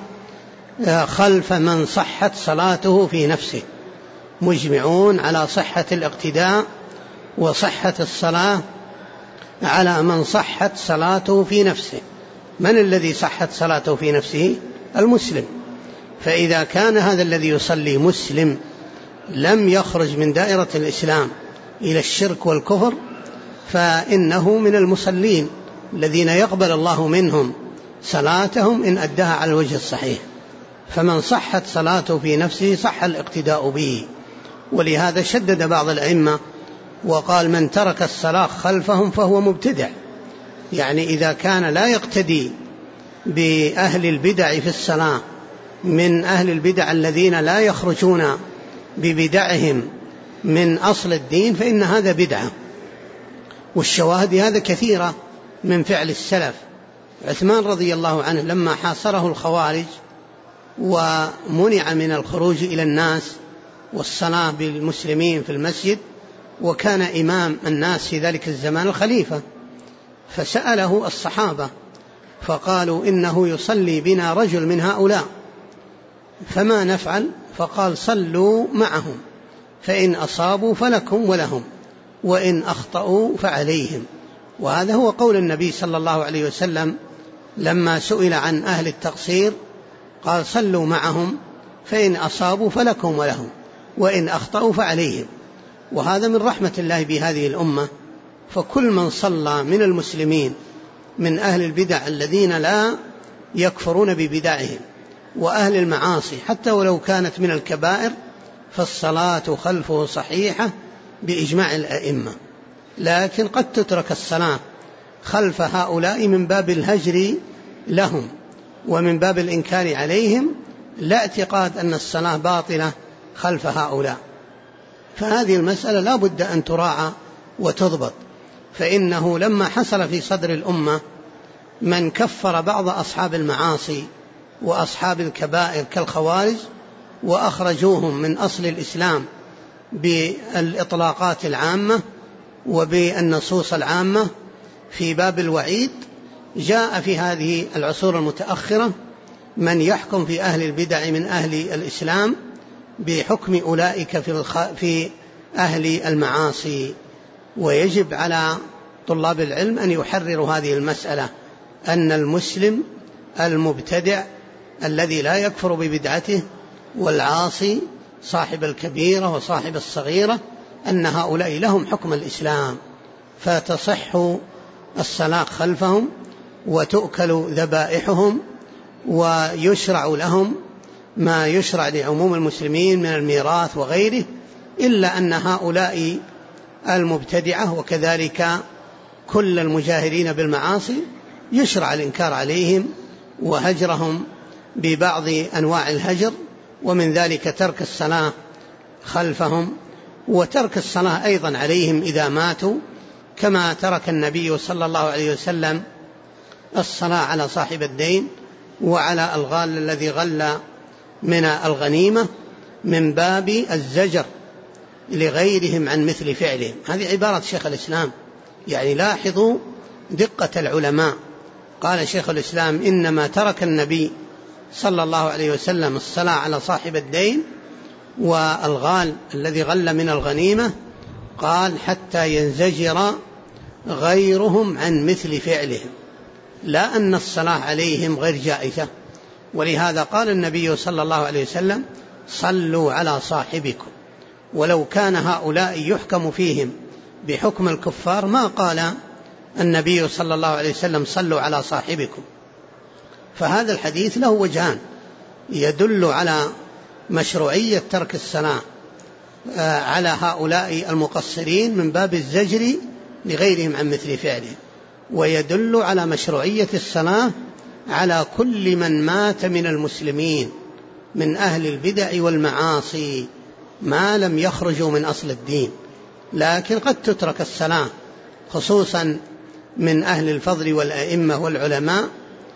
خلف من صحت صلاته في نفسه، مجمعون على صحة الاقتداء وصحة الصلاة على من صحت صلاته في نفسه، من الذي صحت صلاته في نفسه؟ المسلم. فإذا كان هذا الذي يصلي مسلم لم يخرج من دائرة الإسلام إلى الشرك والكفر فإنه من المصلين الذين يقبل الله منهم صلاتهم إن أداها على الوجه الصحيح. فمن صحت صلاته في نفسه صح الاقتداء به. ولهذا شدد بعض الأئمة وقال من ترك الصلاة خلفهم فهو مبتدع، يعني إذا كان لا يقتدي بأهل البدع في الصلاة من أهل البدع الذين لا يخرجون ببدعهم من أصل الدين فإن هذا بدعة. والشواهد هذا كثيرة من فعل السلف. عثمان رضي الله عنه لما حاصره الخوارج ومنع من الخروج إلى الناس والصلاة بالمسلمين في المسجد، وكان إمام الناس في ذلك الزمان الخليفة، فسأله الصحابة فقالوا إنه يصلي بنا رجل من هؤلاء فما نفعل؟ فقال صلوا معهم فإن أصابوا فلكم ولهم وإن أخطأوا فعليهم. وهذا هو قول النبي صلى الله عليه وسلم لما سئل عن أهل التقصير قال صلوا معهم فإن أصابوا فلكم ولهم وإن أخطأوا فعليهم. وهذا من رحمة الله بهذه الأمة، فكل من صلى من المسلمين من أهل البدع الذين لا يكفرون ببدعهم وأهل المعاصي حتى ولو كانت من الكبائر فالصلاة خلفه صحيحة بإجماع الأئمة. لكن قد تترك الصلاة خلف هؤلاء من باب الهجر لهم ومن باب الإنكار عليهم، لا اعتقاد أن الصلاة باطلة خلف هؤلاء. فهذه المسألة لا بد أن تراعى وتضبط. فإنه لما حصل في صدر الأمة من كفر بعض أصحاب المعاصي وأصحاب الكبائر كالخوارج وأخرجوهم من أصل الإسلام بالإطلاقات العامة وبالنصوص العامة في باب الوعيد، جاء في هذه العصور المتأخرة من يحكم في أهل البدع من أهل الإسلام بحكم أولئك في أهل المعاصي. ويجب على طلاب العلم أن يحرروا هذه المسألة، أن المسلم المبتدع الذي لا يكفر ببدعته والعاصي صاحب الكبيرة وصاحب الصغيرة أن هؤلاء لهم حكم الإسلام، فتصح الصلاة خلفهم وتؤكل ذبائحهم ويشرع لهم ما يشرع لعموم المسلمين من الميراث وغيره، إلا أن هؤلاء المبتدعة وكذلك كل المجاهرين بالمعاصي يشرع الإنكار عليهم وهجرهم ببعض أنواع الهجر، ومن ذلك ترك الصلاة خلفهم وترك الصلاة أيضا عليهم إذا ماتوا، كما ترك النبي صلى الله عليه وسلم الصلاة على صاحب الدين وعلى الغال الذي غل من الغنيمة من باب الزجر لغيرهم عن مثل فعلهم. هذه عبارة شيخ الإسلام، يعني لاحظوا دقة العلماء. قال شيخ الإسلام إنما ترك النبي صلى الله عليه وسلم الصلاة على صاحب الدين والغال الذي غل من الغنيمة، قال حتى ينزجر غيرهم عن مثل فعلهم، لا أن الصلاة عليهم غير جائزة. ولهذا قال النبي صلى الله عليه وسلم صلوا على صاحبكم. ولو كان هؤلاء يحكم فيهم بحكم الكفار ما قال النبي صلى الله عليه وسلم صلوا على صاحبكم. فهذا الحديث له وجهان، يدل على مشروعية ترك الصلاة على هؤلاء المقصرين من باب الزجر لغيرهم عن مثل فعلهم، ويدل على مشروعية الصلاة على كل من مات من المسلمين من أهل البدع والمعاصي ما لم يخرجوا من أصل الدين. لكن قد تترك الصلاة خصوصا من أهل الفضل والأئمة والعلماء،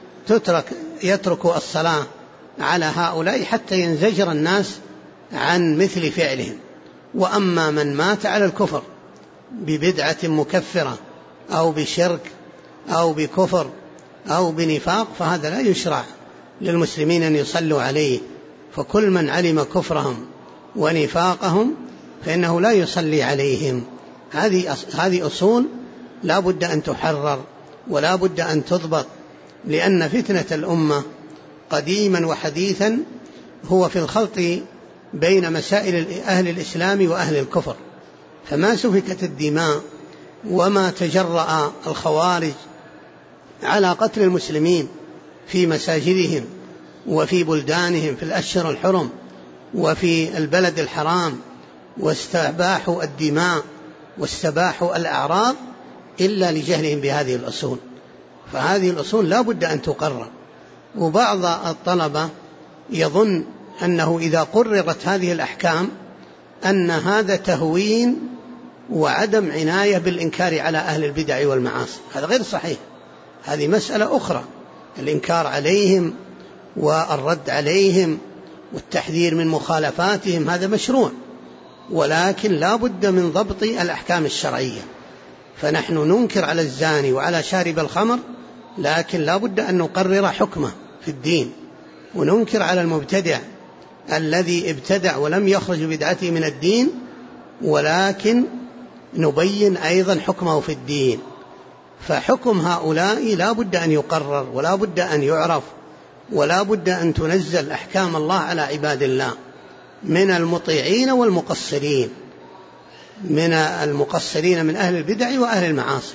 يترك الصلاة على هؤلاء حتى ينزجر الناس عن مثل فعلهم. وأما من مات على الكفر ببدعة مكفرة أو بشرك أو بكفر أو بنفاق فهذا لا يشرع للمسلمين أن يصلوا عليه. فكل من علم كفرهم ونفاقهم فإنه لا يصلي عليهم. هذه أصول لا بد أن تحرر ولا بد أن تضبط. لأن فتنة الأمة قديما وحديثا هو في الخلط بين مسائل أهل الإسلام وأهل الكفر، فما سفكت الدماء وما تجرأ الخوارج على قتل المسلمين في مساجدهم وفي بلدانهم في الأشهر الحرم وفي البلد الحرام، واستباحوا الدماء واستباحوا الأعراض إلا لجهلهم بهذه الأصول. فهذه الأصول لا بد أن تقرر. وبعض الطلبة يظن أنه إذا قررت هذه الأحكام أن هذا تهوين وعدم عناية بالإنكار على أهل البدع والمعاصي. هذا غير صحيح، هذه مسألة أخرى. الإنكار عليهم والرد عليهم والتحذير من مخالفاتهم هذا مشروع، ولكن لا بد من ضبط الأحكام الشرعية. فنحن ننكر على الزاني وعلى شارب الخمر، لكن لا بد أن نقرر حكمه في الدين، وننكر على المبتدع الذي ابتدع ولم يخرج بدعته من الدين، ولكن نبين أيضا حكمه في الدين. فحكم هؤلاء لا بد أن يقرر ولا بد أن يعرف، ولا بد أن تنزل أحكام الله على عباد الله من المطيعين والمقصرين، من المقصرين من أهل البدع وأهل المعاصي.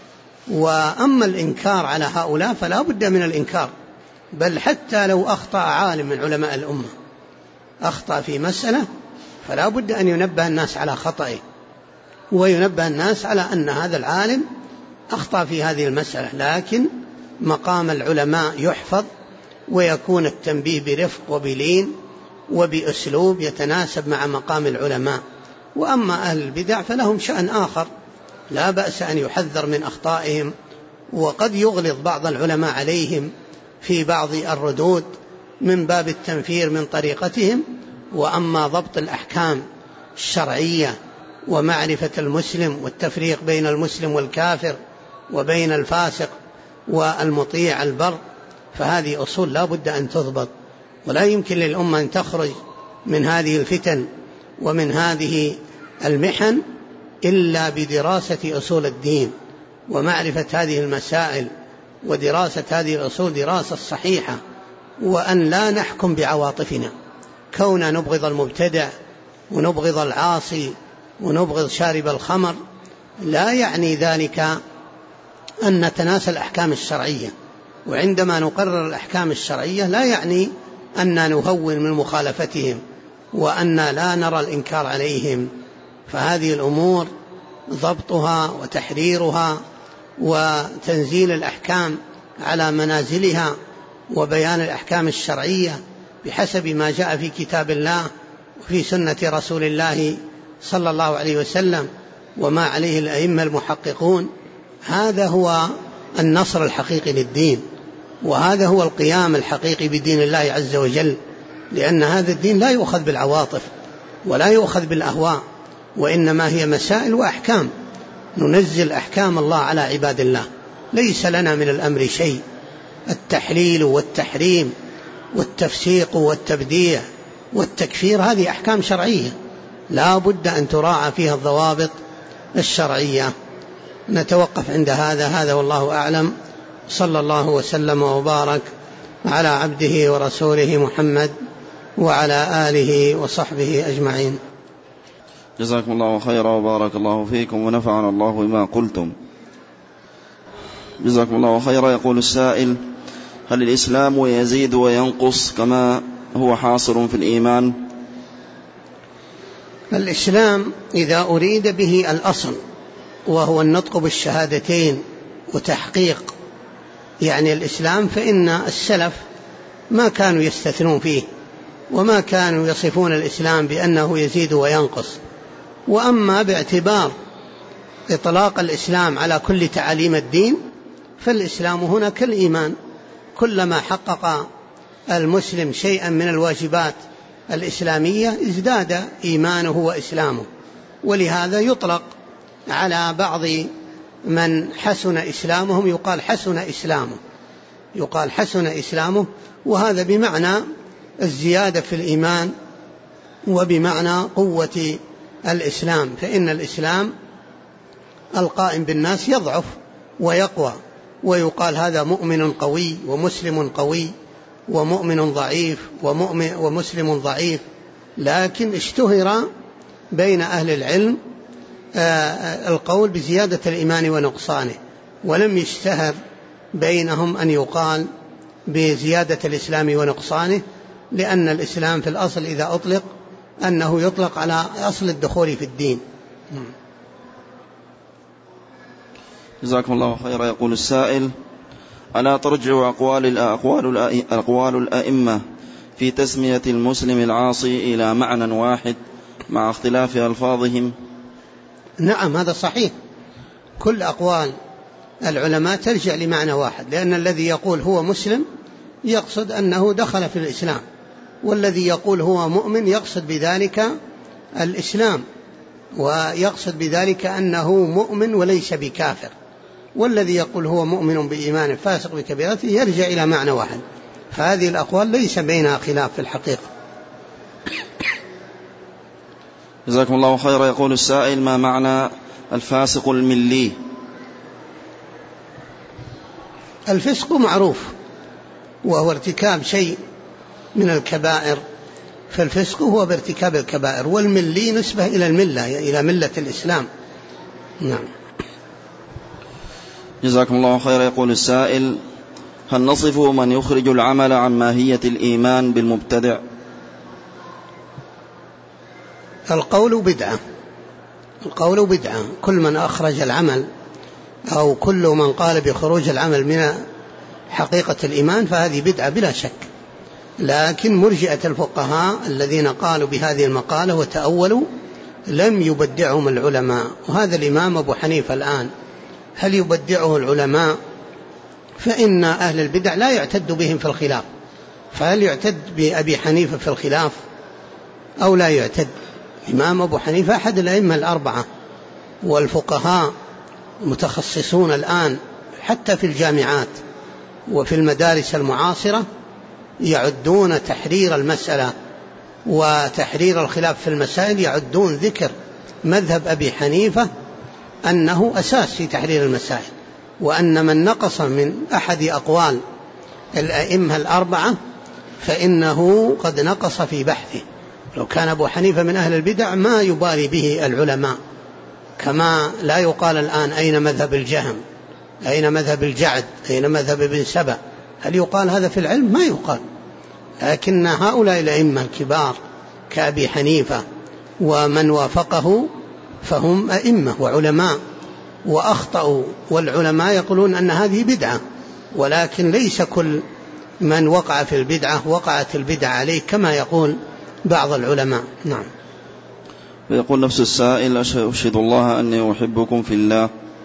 وأما الإنكار على هؤلاء فلا بد من الإنكار، بل حتى لو أخطأ عالم من علماء الأمة أخطأ في مسألة فلا بد أن ينبه الناس على خطئه، وينبه الناس على أن هذا العالم أخطأ في هذه المسألة، لكن مقام العلماء يحفظ ويكون التنبيه برفق وبلين وبأسلوب يتناسب مع مقام العلماء. وأما أهل البدع فلهم شأن آخر، لا بأس أن يحذر من أخطائهم، وقد يغلظ بعض العلماء عليهم في بعض الردود من باب التنفير من طريقتهم. وأما ضبط الأحكام الشرعية ومعرفة المسلم والتفريق بين المسلم والكافر وبين الفاسق والمطيع البر، فهذه أصول لا بد أن تضبط، ولا يمكن للأمة أن تخرج من هذه الفتن ومن هذه المحن إلا بدراسة أصول الدين ومعرفة هذه المسائل ودراسة هذه الأصول دراسة صحيحة، وأن لا نحكم بعواطفنا. كوننا نبغض المبتدع ونبغض العاصي ونبغض شارب الخمر لا يعني ذلك أن نتناسى الأحكام الشرعية، وعندما نقرر الأحكام الشرعية لا يعني أن نهون من مخالفتهم وأن لا نرى الإنكار عليهم. فهذه الأمور ضبطها وتحريرها وتنزيل الأحكام على منازلها وبيان الأحكام الشرعية بحسب ما جاء في كتاب الله وفي سنة رسول الله صلى الله عليه وسلم وما عليه الأئمة المحققون، هذا هو النصر الحقيقي للدين، وهذا هو القيام الحقيقي بدين الله عز وجل. لأن هذا الدين لا يؤخذ بالعواطف ولا يؤخذ بالأهواء، وإنما هي مسائل وأحكام، ننزل أحكام الله على عباد الله، ليس لنا من الأمر شيء. التحليل والتحريم والتفسيق والتبديع والتكفير هذه أحكام شرعية لا بد أن تراعى فيها الضوابط الشرعية. نتوقف عند هذا والله أعلم. صلى الله وسلم وبارك على عبده ورسوله محمد وعلى آله وصحبه أجمعين. جزاكم الله خيرا وبارك الله فيكم ونفعنا الله بما قلتم. جزاكم الله خيرا. يقول السائل: هل الإسلام يزيد وينقص كما هو حاصل في الإيمان؟ الإسلام إذا أريد به الأصل وهو النطق بالشهادتين وتحقيق يعني الإسلام، فإن السلف ما كانوا يستثنون فيه وما كانوا يصفون الإسلام بأنه يزيد وينقص. وأما باعتبار إطلاق الإسلام على كل تعاليم الدين فالإسلام هنا كالإيمان، كلما حقق المسلم شيئا من الواجبات الإسلامية ازداد إيمانه وإسلامه. ولهذا يطلق على بعض من حسن إسلامهم يقال حسن إسلامه، وهذا بمعنى الزيادة في الإيمان وبمعنى قوة الإسلام. فإن الإسلام القائم بالناس يضعف ويقوى، ويقال هذا مؤمن قوي ومسلم قوي ومؤمن ضعيف ومسلم ضعيف، لكن اشتهر بين أهل العلم القول بزيادة الإيمان ونقصانه، ولم يشتهر بينهم أن يقال بزيادة الإسلام ونقصانه، لأن الإسلام في الأصل إذا أطلق أنه يطلق على أصل الدخول في الدين. جزاكم الله خيرا. يقول السائل: ألا ترجع أقوال الأئمة في تسمية المسلم العاصي إلى معنى واحد مع اختلاف ألفاظهم؟ نعم، هذا صحيح. كل أقوال العلماء ترجع لمعنى واحد، لأن الذي يقول هو مسلم يقصد أنه دخل في الإسلام، والذي يقول هو مؤمن يقصد بذلك الإسلام، ويقصد بذلك أنه مؤمن وليس بكافر، والذي يقول هو مؤمن بإيمان فاسق بكبيرته يرجع إلى معنى واحد. فهذه الأقوال ليس بينها خلاف في الحقيقة. جزاكم الله خيرا. يقول السائل: ما معنى الفاسق الملي؟ الفسق معروف، وهو ارتكاب شيء من الكبائر، فالفسق هو بارتكاب الكبائر، والملي نسبة إلى الملة، إلى ملة الإسلام. نعم. جزاكم الله خيرا. يقول السائل: هل نصف من يخرج العمل عن ماهية الإيمان بالمبتدع؟ القول بدعة. القول بدعة، كل من أخرج العمل أو كل من قال بخروج العمل من حقيقة الإيمان فهذه بدعة بلا شك. لكن مرجئة الفقهاء الذين قالوا بهذه المقالة وتأولوا لم يبدعهم العلماء، وهذا الإمام أبو حنيفة الآن هل يبدعه العلماء؟ فإن أهل البدع لا يعتد بهم في الخلاف، فهل يعتد بأبي حنيفة في الخلاف أو لا يعتد؟ الإمام أبو حنيفة أحد الأئمة الأربعة، والفقهاء متخصصون الآن حتى في الجامعات وفي المدارس المعاصرة يعدون تحرير المسألة وتحرير الخلاف في المسائل، يعدون ذكر مذهب أبي حنيفة أنه أساس في تحرير المسائل، وأن من نقص من أحد أقوال الأئمة الأربعة فإنه قد نقص في بحثه. لو كان أبو حنيفة من أهل البدع ما يبالي به العلماء، كما لا يقال الآن أين مذهب الجهم، أين مذهب الجعد، أين مذهب ابن سبأ، هل يقال هذا في العلم؟ ما يقال. لكن هؤلاء الأئمة الكبار كأبي حنيفة ومن وافقه فهم أئمة وعلماء وأخطأوا، والعلماء يقولون أن هذه بدعة، ولكن ليس كل من وقع في البدعة وقعت البدعة عليه كما يقول بعض العلماء. نعم. ويقول نفس السائل: أشهد الله أني أحبكم في الله.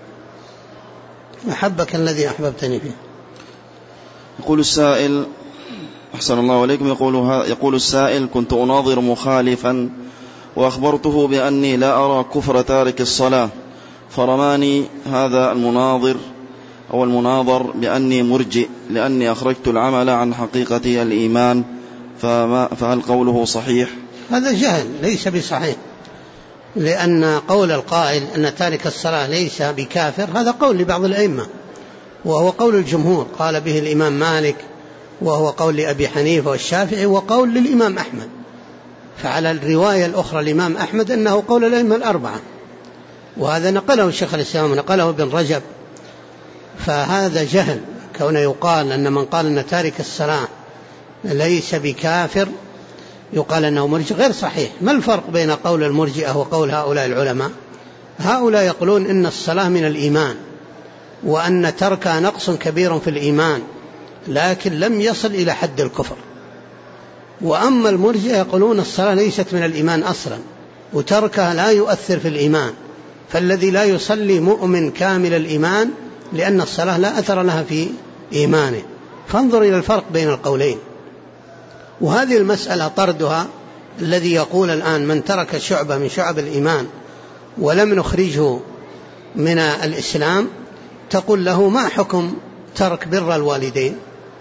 أحبك الذي أحببتني فيه. يقول السائل: أحسن الله عليكم. يقول السائل: كنت أناظر مخالفا وأخبرته بأني لا أرى كفر تارك الصلاة، فرماني هذا المناظر بأني مرجئ لأني أخرجت العمل عن حقيقة الإيمان، فهل قوله صحيح؟ هذا جهل ليس بصحيح، لأن قول القائل أن تارك الصلاة ليس بكافر هذا قول لبعض الأئمة، وهو قول الجمهور قال به الإمام مالك، وهو قول لأبي حنيفة والشافعي، وقول للإمام أحمد. فعلى الرواية الأخرى الإمام أحمد أنه قول الأئمة الأربعة، وهذا نقله الشيخ الإسلام ونقله ابن رجب. فهذا جهل كونه يقال أن من قال أن تارك الصلاة ليس بكافر يقال أنه مرجئ، غير صحيح. ما الفرق بين قول المرجئة وقول هؤلاء العلماء؟ هؤلاء يقولون إن الصلاة من الإيمان، وأن تركها نقص كبير في الإيمان، لكن لم يصل إلى حد الكفر. وأما المرجئة يقولون الصلاة ليست من الإيمان أصلا، وتركها لا يؤثر في الإيمان، فالذي لا يصلي مؤمن كامل الإيمان، لأن الصلاة لا أثر لها في إيمانه. فانظر إلى الفرق بين القولين. وهذه المسألة طردها الذي يقول الآن من ترك شعبة من شعب الإيمان ولم نخرجه من الإسلام، تقول له ما حكم ترك بر الوالدين؟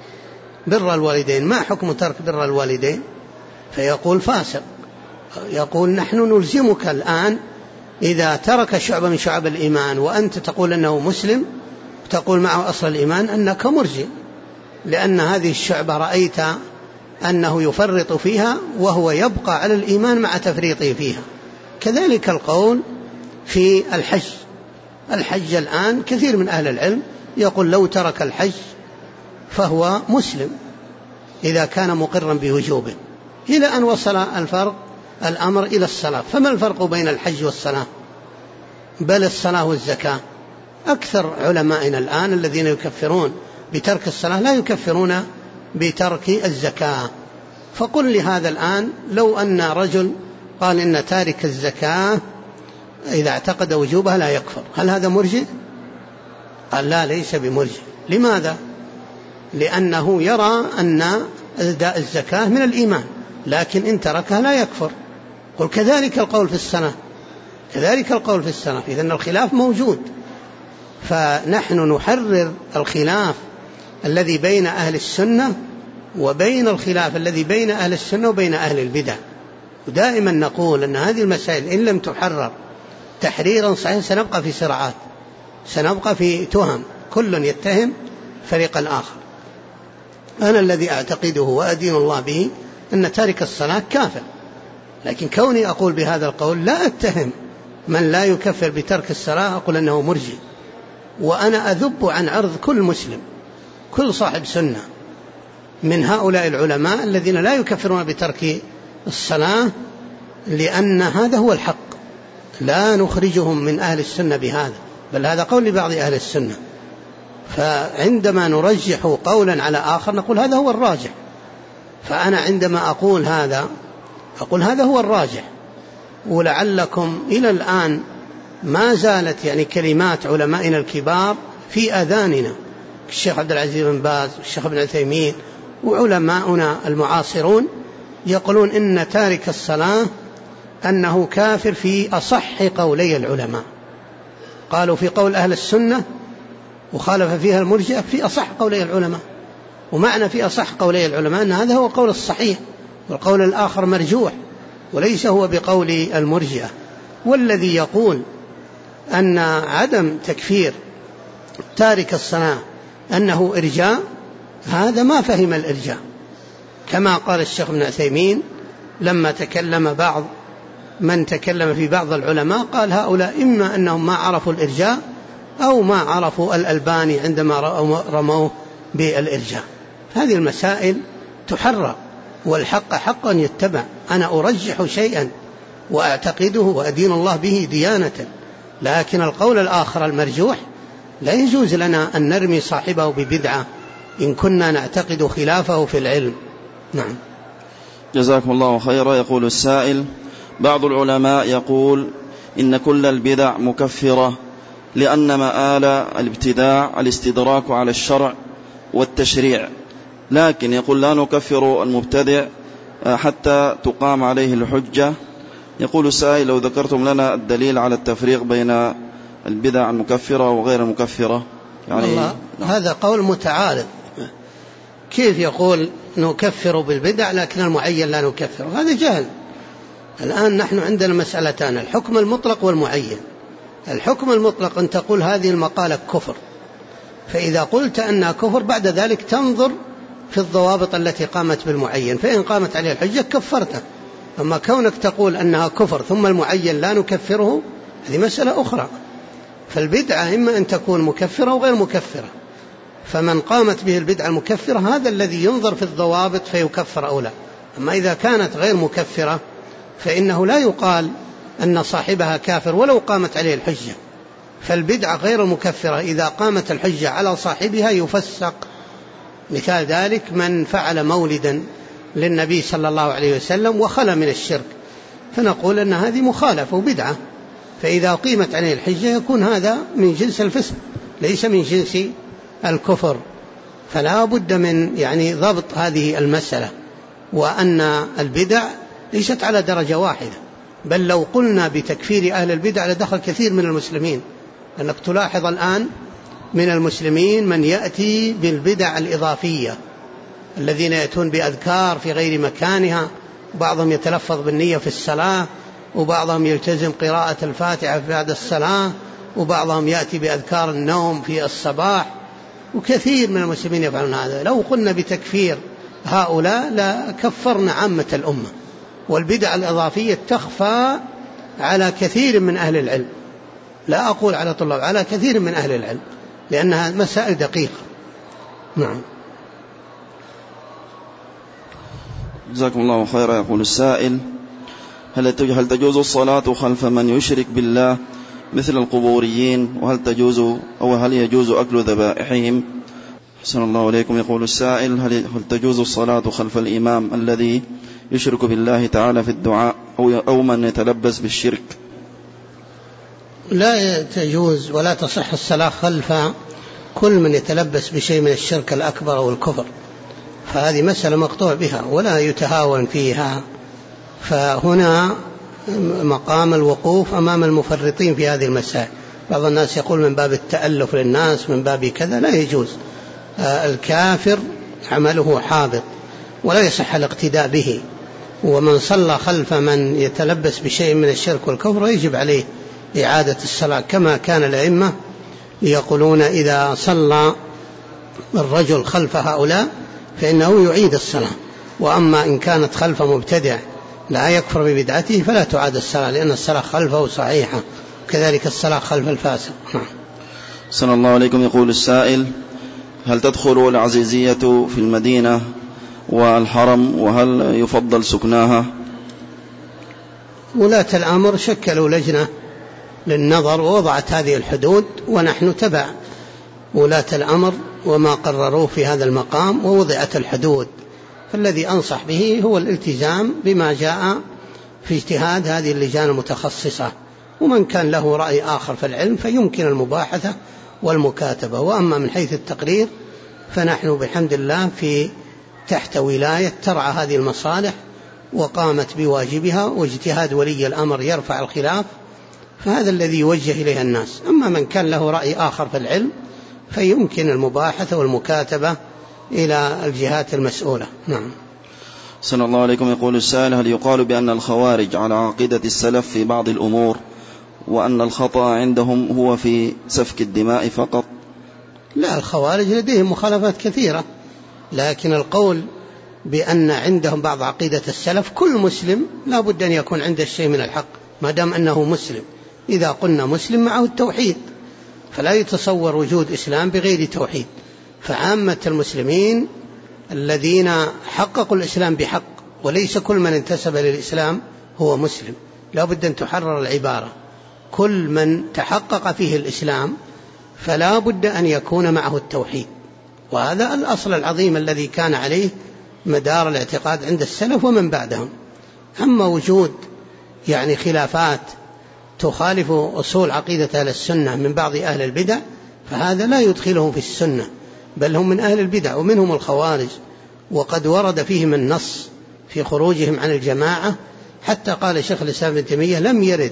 ما حكم ترك بر الوالدين؟ فيقول فاسق. يقول نحن نلزمك الآن إذا ترك شعبة من شعب الإيمان وأنت تقول أنه مسلم، تقول معه أصل الإيمان أنك مرجئ، لأن هذه الشعبة رأيت أنه يفرط فيها وهو يبقى على الإيمان مع تفريطه فيها. كذلك القول في الحج الآن كثير من أهل العلم يقول لو ترك الحج فهو مسلم إذا كان مقرا بوجوبه، إلى أن وصل الأمر إلى الصلاة. فما الفرق بين الحج والصلاة؟ بل الصلاة والزكاة. أكثر علمائنا الآن الذين يكفرون بترك الصلاة لا يكفرون بترك الزكاة. فقل لهذا الآن لو أن رجل قال إن تارك الزكاة إذا اعتقد وجوبها لا يكفر، هل هذا مرجئ؟ قال لا، ليس بمرجئ. لماذا؟ لأنه يرى أن أداء الزكاة من الإيمان، لكن إن تركها لا يكفر. قل كذلك القول في الصلاة، كذلك القول في الصلاة. إذن الخلاف موجود، فنحن نحرر الخلاف الذي بين أهل السنة وبين الخلاف الذي بين أهل السنة وبين أهل البدع. ودائما نقول أن هذه المسائل إن لم تحرر تحريرا صحيحا سنبقى في صراعات، سنبقى في تهم، كل يتهم فريق الآخر. أنا الذي أعتقده وأدين الله به أن تارك الصلاة كافر، لكن كوني أقول بهذا القول لا أتهم من لا يكفر بترك الصلاة، أقول أنه مرجئ. وأنا أذب عن عرض كل مسلم، كل صاحب سنة من هؤلاء العلماء الذين لا يكفرون بترك الصلاة، لأن هذا هو الحق، لا نخرجهم من أهل السنة بهذا، بل هذا قول لبعض أهل السنة. فعندما نرجح قولا على آخر نقول هذا هو الراجح. فأنا عندما أقول هذا أقول هذا هو الراجح. ولعلكم إلى الآن ما زالت يعني كلمات علمائنا الكبار في آذاننا، الشيخ عبد العزيز بن باز والشيخ ابن عثيمين وعلماؤنا المعاصرون يقولون إن تارك الصلاة أنه كافر في أصح قولي العلماء. قالوا في قول أهل السنة وخالف فيها المرجئة في أصح قولي العلماء. ومعنى في أصح قولي العلماء أن هذا هو قول الصحيح، والقول الآخر مرجوح وليس هو بقول المرجئة. والذي يقول أن عدم تكفير تارك الصلاة أنه إرجاء، هذا ما فهم الإرجاء. كما قال الشيخ ابن عثيمين لما تكلم بعض من تكلم في بعض العلماء، قال هؤلاء إما أنهم ما عرفوا الإرجاء أو ما عرفوا الألباني عندما رموه بالإرجاء. هذه المسائل تحرر، والحق حقا يتبع. أنا أرجح شيئا وأعتقده وأدين الله به ديانة، لكن القول الآخر المرجوح لا يجوز لنا أن نرمي صاحبه ببدعة إن كنا نعتقد خلافه في العلم. نعم. جزاكم الله خيرا. يقول السائل: بعض العلماء يقول إن كل البدع مكفرة، لأن مآل الابتداع الاستدراك على الشرع والتشريع، لكن يقول لا نكفر المبتدع حتى تقام عليه الحجة. يقول السائل: لو ذكرتم لنا الدليل على التفريق بين البدع المكفرة وغير المكفرة. يعني هذا قول متعارض. كيف يقول نكفر بالبدع لكن المعين لا نكفر؟ هذا جهل. الآن نحن عندنا مسألتان: الحكم المطلق والمعين. الحكم المطلق أن تقول هذه المقالة كفر، فإذا قلت أنها كفر بعد ذلك تنظر في الضوابط التي قامت بالمعين، فإن قامت عليه الحجة كفرته. أما كونك تقول أنها كفر ثم المعين لا نكفره، هذه مسألة أخرى. فالبدعة إما أن تكون مكفرة وغير مكفرة، فمن قامت به البدعة المكفرة هذا الذي ينظر في الضوابط فيكفر أو لا. أما إذا كانت غير مكفرة فإنه لا يقال أن صاحبها كافر ولو قامت عليه الحجة. فالبدعة غير المكفرة إذا قامت الحجة على صاحبها يفسق. مثال ذلك من فعل مولدا للنبي صلى الله عليه وسلم وخلى من الشرك، فنقول أن هذه مخالفة وبدعة، فإذا قيمت عليه الحجة يكون هذا من جنس الفسق ليس من جنس الكفر. فلا بد من يعني ضبط هذه المسألة، وأن البدع ليست على درجة واحدة، بل لو قلنا بتكفير أهل البدع لدخل كثير من المسلمين. لأنك تلاحظ الآن من المسلمين من يأتي بالبدع الإضافية، الذين يأتون بأذكار في غير مكانها، بعضهم يتلفظ بالنية في الصلاة، وبعضهم يلتزم قراءة الفاتحة بعد الصلاة، وبعضهم يأتي بأذكار النوم في الصباح، وكثير من المسلمين يفعلون هذا. لو قلنا بتكفير هؤلاء لا كفرنا عامة الأمة. والبدع الإضافية تخفى على كثير من أهل العلم، لا أقول على طلاب، على كثير من أهل العلم، لأنها مسائل دقيقة. نعم. جزاكم الله خيرا. يقول السائل: هل تجوز الصلاة خلف من يشرك بالله مثل القبوريين؟ وهل يجوز أكل ذبائحهم؟ أحسن الله عليكم. يقول السائل: هل تجوز الصلاة خلف الإمام الذي يشرك بالله تعالى في الدعاء أو من يتلبس بالشرك؟ لا تجوز ولا تصح الصلاة خلف كل من يتلبس بشيء من الشرك الأكبر أو الكفر، فهذه مسألة مقطوع بها ولا يتهاون فيها. فهنا مقام الوقوف أمام المفرطين في هذه المسائل. بعض الناس يقول من باب التألف للناس، من باب كذا، لا يجوز. الكافر عمله حابط ولا يصح الاقتداء به، ومن صلى خلف من يتلبس بشيء من الشرك والكفر يجب عليه إعادة الصلاة، كما كان الأئمة يقولون إذا صلى الرجل خلف هؤلاء فإنه يعيد الصلاة. وأما إن كانت خلف مبتدع لا يكفر ببدعته فلا تعاد الصلاة، لأن الصلاة خلفه صحيحة، كذلك الصلاة خلف الفاسق. صلى الله عليكم. يقول السائل: هل تدخل العزيزية في المدينة والحرم، وهل يفضل سكناها؟ ولاة الأمر شكلوا لجنة للنظر ووضعت هذه الحدود، ونحن تبع ولاة الأمر وما قرروا في هذا المقام، ووضعت الحدود. فالذي أنصح به هو الالتزام بما جاء في اجتهاد هذه اللجان المتخصصة، ومن كان له رأي آخر في العلم فيمكن المباحثة والمكاتبة. وأما من حيث التقرير فنحن بحمد الله في تحت ولاية ترعى هذه المصالح وقامت بواجبها، واجتهاد ولي الأمر يرفع الخلاف، فهذا الذي يوجه إليه الناس. أما من كان له رأي آخر في العلم فيمكن المباحثة والمكاتبة إلى الجهات المسؤولة. نعم. صلى الله عليكم. يقول السائل: هل يقال بأن الخوارج على عقيدة السلف في بعض الأمور، وأن الخطأ عندهم هو في سفك الدماء فقط؟ لا، الخوارج لديهم مخالفات كثيرة، لكن القول بأن عندهم بعض عقيدة السلف، كل مسلم لا بد أن يكون عنده الشيء من الحق ما دام أنه مسلم. إذا قلنا مسلم معه التوحيد، فلا يتصور وجود إسلام بغير توحيد. فعامة المسلمين الذين حققوا الإسلام بحق، وليس كل من انتسب للإسلام هو مسلم، لا بد أن تحرر العبارة، كل من تحقق فيه الإسلام فلا بد أن يكون معه التوحيد. وهذا الأصل العظيم الذي كان عليه مدار الاعتقاد عند السلف ومن بعدهم. أما وجود خلافات تخالف أصول عقيدة أهل السنة من بعض أهل البدع، فهذا لا يدخلهم في السنة، بل هم من أهل البدع، ومنهم الخوارج، وقد ورد فيهم النص في خروجهم عن الجماعة، حتى قال شيخ الإسلام ابن تيمية: لم يرد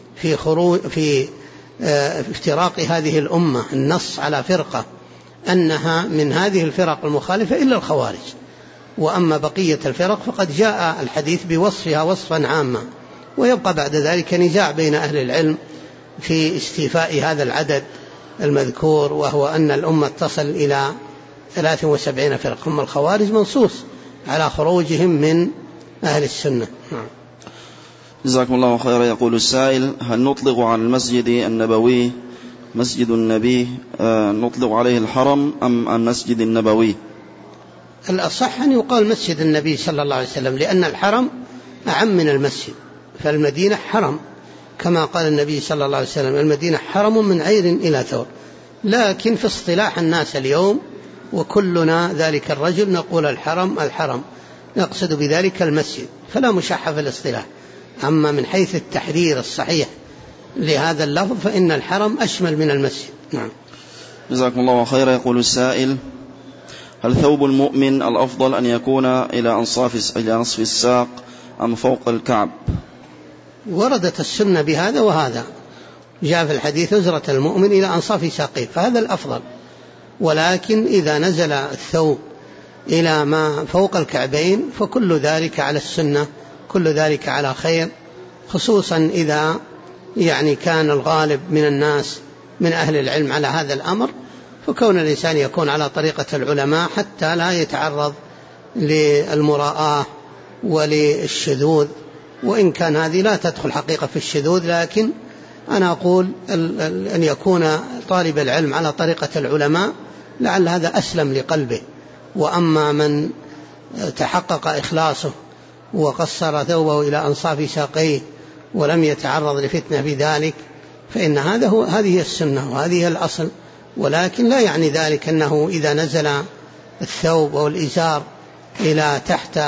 في افتراق هذه الأمة النص على فرقة أنها من هذه الفرق المخالفة إلا الخوارج، وأما بقية الفرق فقد جاء الحديث بوصفها وصفا عاما. ويبقى بعد ذلك نزاع بين أهل العلم في استيفاء هذا العدد المذكور، وهو أن الأمة تصل إلى 73 فرقة. هم الخوارج منصوص على خروجهم من أهل السنة. جزاكم الله خيرا. يقول السائل: هل نطلق على المسجد النبوي مسجد النبي نطلق عليه الحرم أم المسجد النبوي؟ الأصح أن يقال مسجد النبي صلى الله عليه وسلم، لأن الحرم أعم من المسجد، فالمدينة حرم كما قال النبي صلى الله عليه وسلم: المدينة حرم من عير إلى ثور. لكن في اصطلاح الناس اليوم وكلنا ذلك الرجل نقول الحرم الحرم، نقصد بذلك المسجد، فلا مشاحة في الاصطلاح. أما من حيث التحرير الصحيح لهذا اللفظ فإن الحرم أشمل من المسجد. نعم. جزاكم الله خيرا. يقول السائل: هل ثوب المؤمن الأفضل أن يكون إلى نصف الساق أم فوق الكعب؟ وردت السنة بهذا وهذا، جاء في الحديث: أزرة المؤمن إلى أنصاف ساقيه، فهذا الأفضل. ولكن إذا نزل الثوب إلى ما فوق الكعبين فكل ذلك على السنة، كل ذلك على خير، خصوصا إذا كان الغالب من الناس من أهل العلم على هذا الأمر، فكون الإنسان يكون على طريقة العلماء حتى لا يتعرض للمراءة وللشذوذ، وإن كان هذه لا تدخل حقيقة في الشذوذ، لكن أنا أقول أن يكون طالب العلم على طريقة العلماء لعل هذا أسلم لقلبه. وأما من تحقق إخلاصه وقصر ثوبه إلى أنصاف ساقيه ولم يتعرض لفتنة بذلك، فإن هذه السنة وهذه الأصل. ولكن لا يعني ذلك أنه إذا نزل الثوب أو الإزار إلى تحت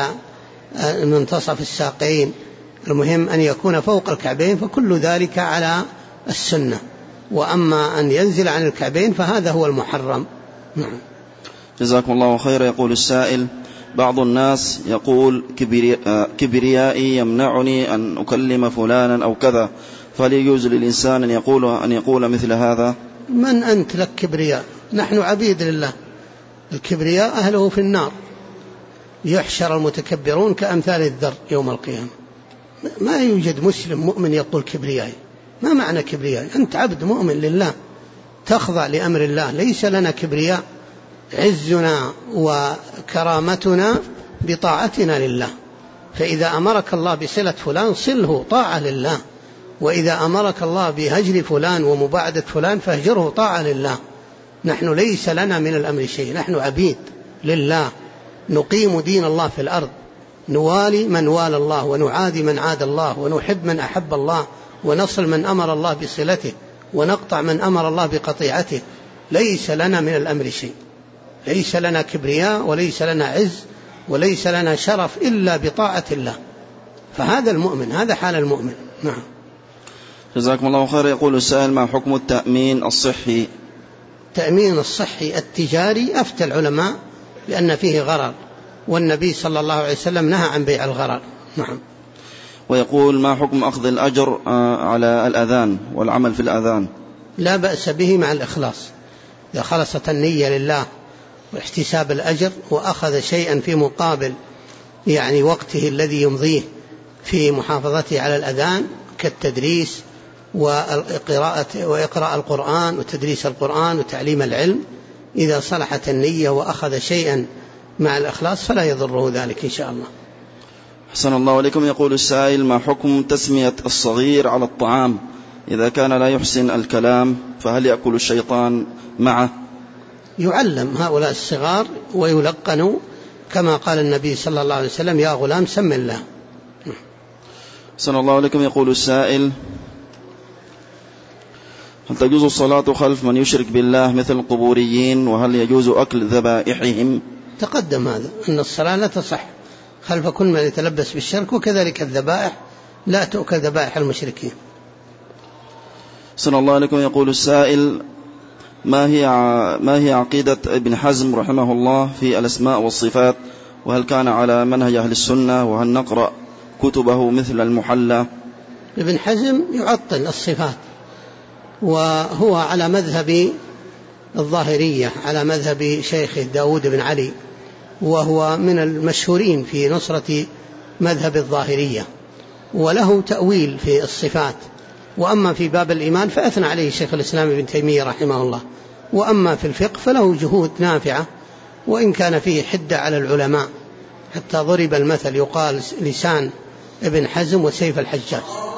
منتصف الساقين، المهم أن يكون فوق الكعبين، فكل ذلك على السنة. وأما أن ينزل عن الكعبين فهذا هو المحرم. نعم. جزاكم الله خير. يقول السائل: بعض الناس يقول كبريائي يمنعني أن أكلم فلانا أو كذا، فهل يجوز للإنسان أن يقول مثل هذا؟ من أنت لك كبرياء؟ نحن عبيد لله، الكبرياء أهله في النار، يحشر المتكبرون كأمثال الذر يوم القيامة. ما يوجد مسلم مؤمن يقول كبريائي. ما معنى كبريائي؟ أنت عبد مؤمن لله تخضع لأمر الله، ليس لنا كبرياء. عزنا وكرامتنا بطاعتنا لله، فإذا أمرك الله بصلة فلان صله، طاعة لله، وإذا أمرك الله بهجر فلان ومباعدة فلان فهجره، طاعة لله. نحن ليس لنا من الأمر شيء، نحن عبيد لله، نقيم دين الله في الأرض، نوالي من والى الله ونعادي من عاد الله، ونحب من أحب الله، ونصل من أمر الله بصلته، ونقطع من أمر الله بقطيعته. ليس لنا من الأمر شيء، ليس لنا كبرياء وليس لنا عز وليس لنا شرف إلا بطاعة الله. فهذا المؤمن، هذا حال المؤمن. نعم. جزاكم الله خير. يقول السائل: ما حكم التأمين الصحي؟ التأمين الصحي التجاري أفتى العلماء لأن فيه غرر، والنبي صلى الله عليه وسلم نهى عن بيع الغرر. نعم. ويقول: ما حكم أخذ الأجر على الأذان والعمل في الأذان؟ لا بأس به مع الإخلاص، إذا خلصت النية لله واحتساب الأجر، وأخذ شيئا في مقابل يعني وقته الذي يمضيه في محافظته على الأذان كالتدريس وإقراء القرآن وتدريس القرآن وتعليم العلم، إذا صلحت النية وأخذ شيئا مع الإخلاص فلا يضره ذلك إن شاء الله. حسن الله عليكم. يقول السائل: ما حكم تسمية الصغير على الطعام إذا كان لا يحسن الكلام، فهل يأكل الشيطان معه؟ يعلم هؤلاء الصغار ويلقنوا كما قال النبي صلى الله عليه وسلم: يا غلام سم الله. حسن الله عليكم. يقول السائل: هل تجوز الصلاة خلف من يشرك بالله مثل القبوريين، وهل يجوز أكل ذبائحهم؟ تقدم هذا أن الصلاة لا تصح خلف كل من يتلبس بالشرك، وكذلك الذبائح لا تؤكل ذبائح المشركين. حسن الله عليكم. يقول السائل: ما هي عقيدة ابن حزم رحمه الله في الأسماء والصفات، وهل كان على منهج أهل السنة، وهل نقرأ كتبه مثل المحلى؟ ابن حزم يعطل الصفات، وهو على مذهب الظاهرية، على مذهب شيخه داود بن علي، وهو من المشهورين في نصرة مذهب الظاهرية، وله تأويل في الصفات. وأما في باب الإيمان فأثنى عليه شيخ الإسلام ابن تيمية رحمه الله. وأما في الفقه فله جهود نافعة، وإن كان فيه حدة على العلماء، حتى ضرب المثل يقال: لسان ابن حزم وسيف الحجاج.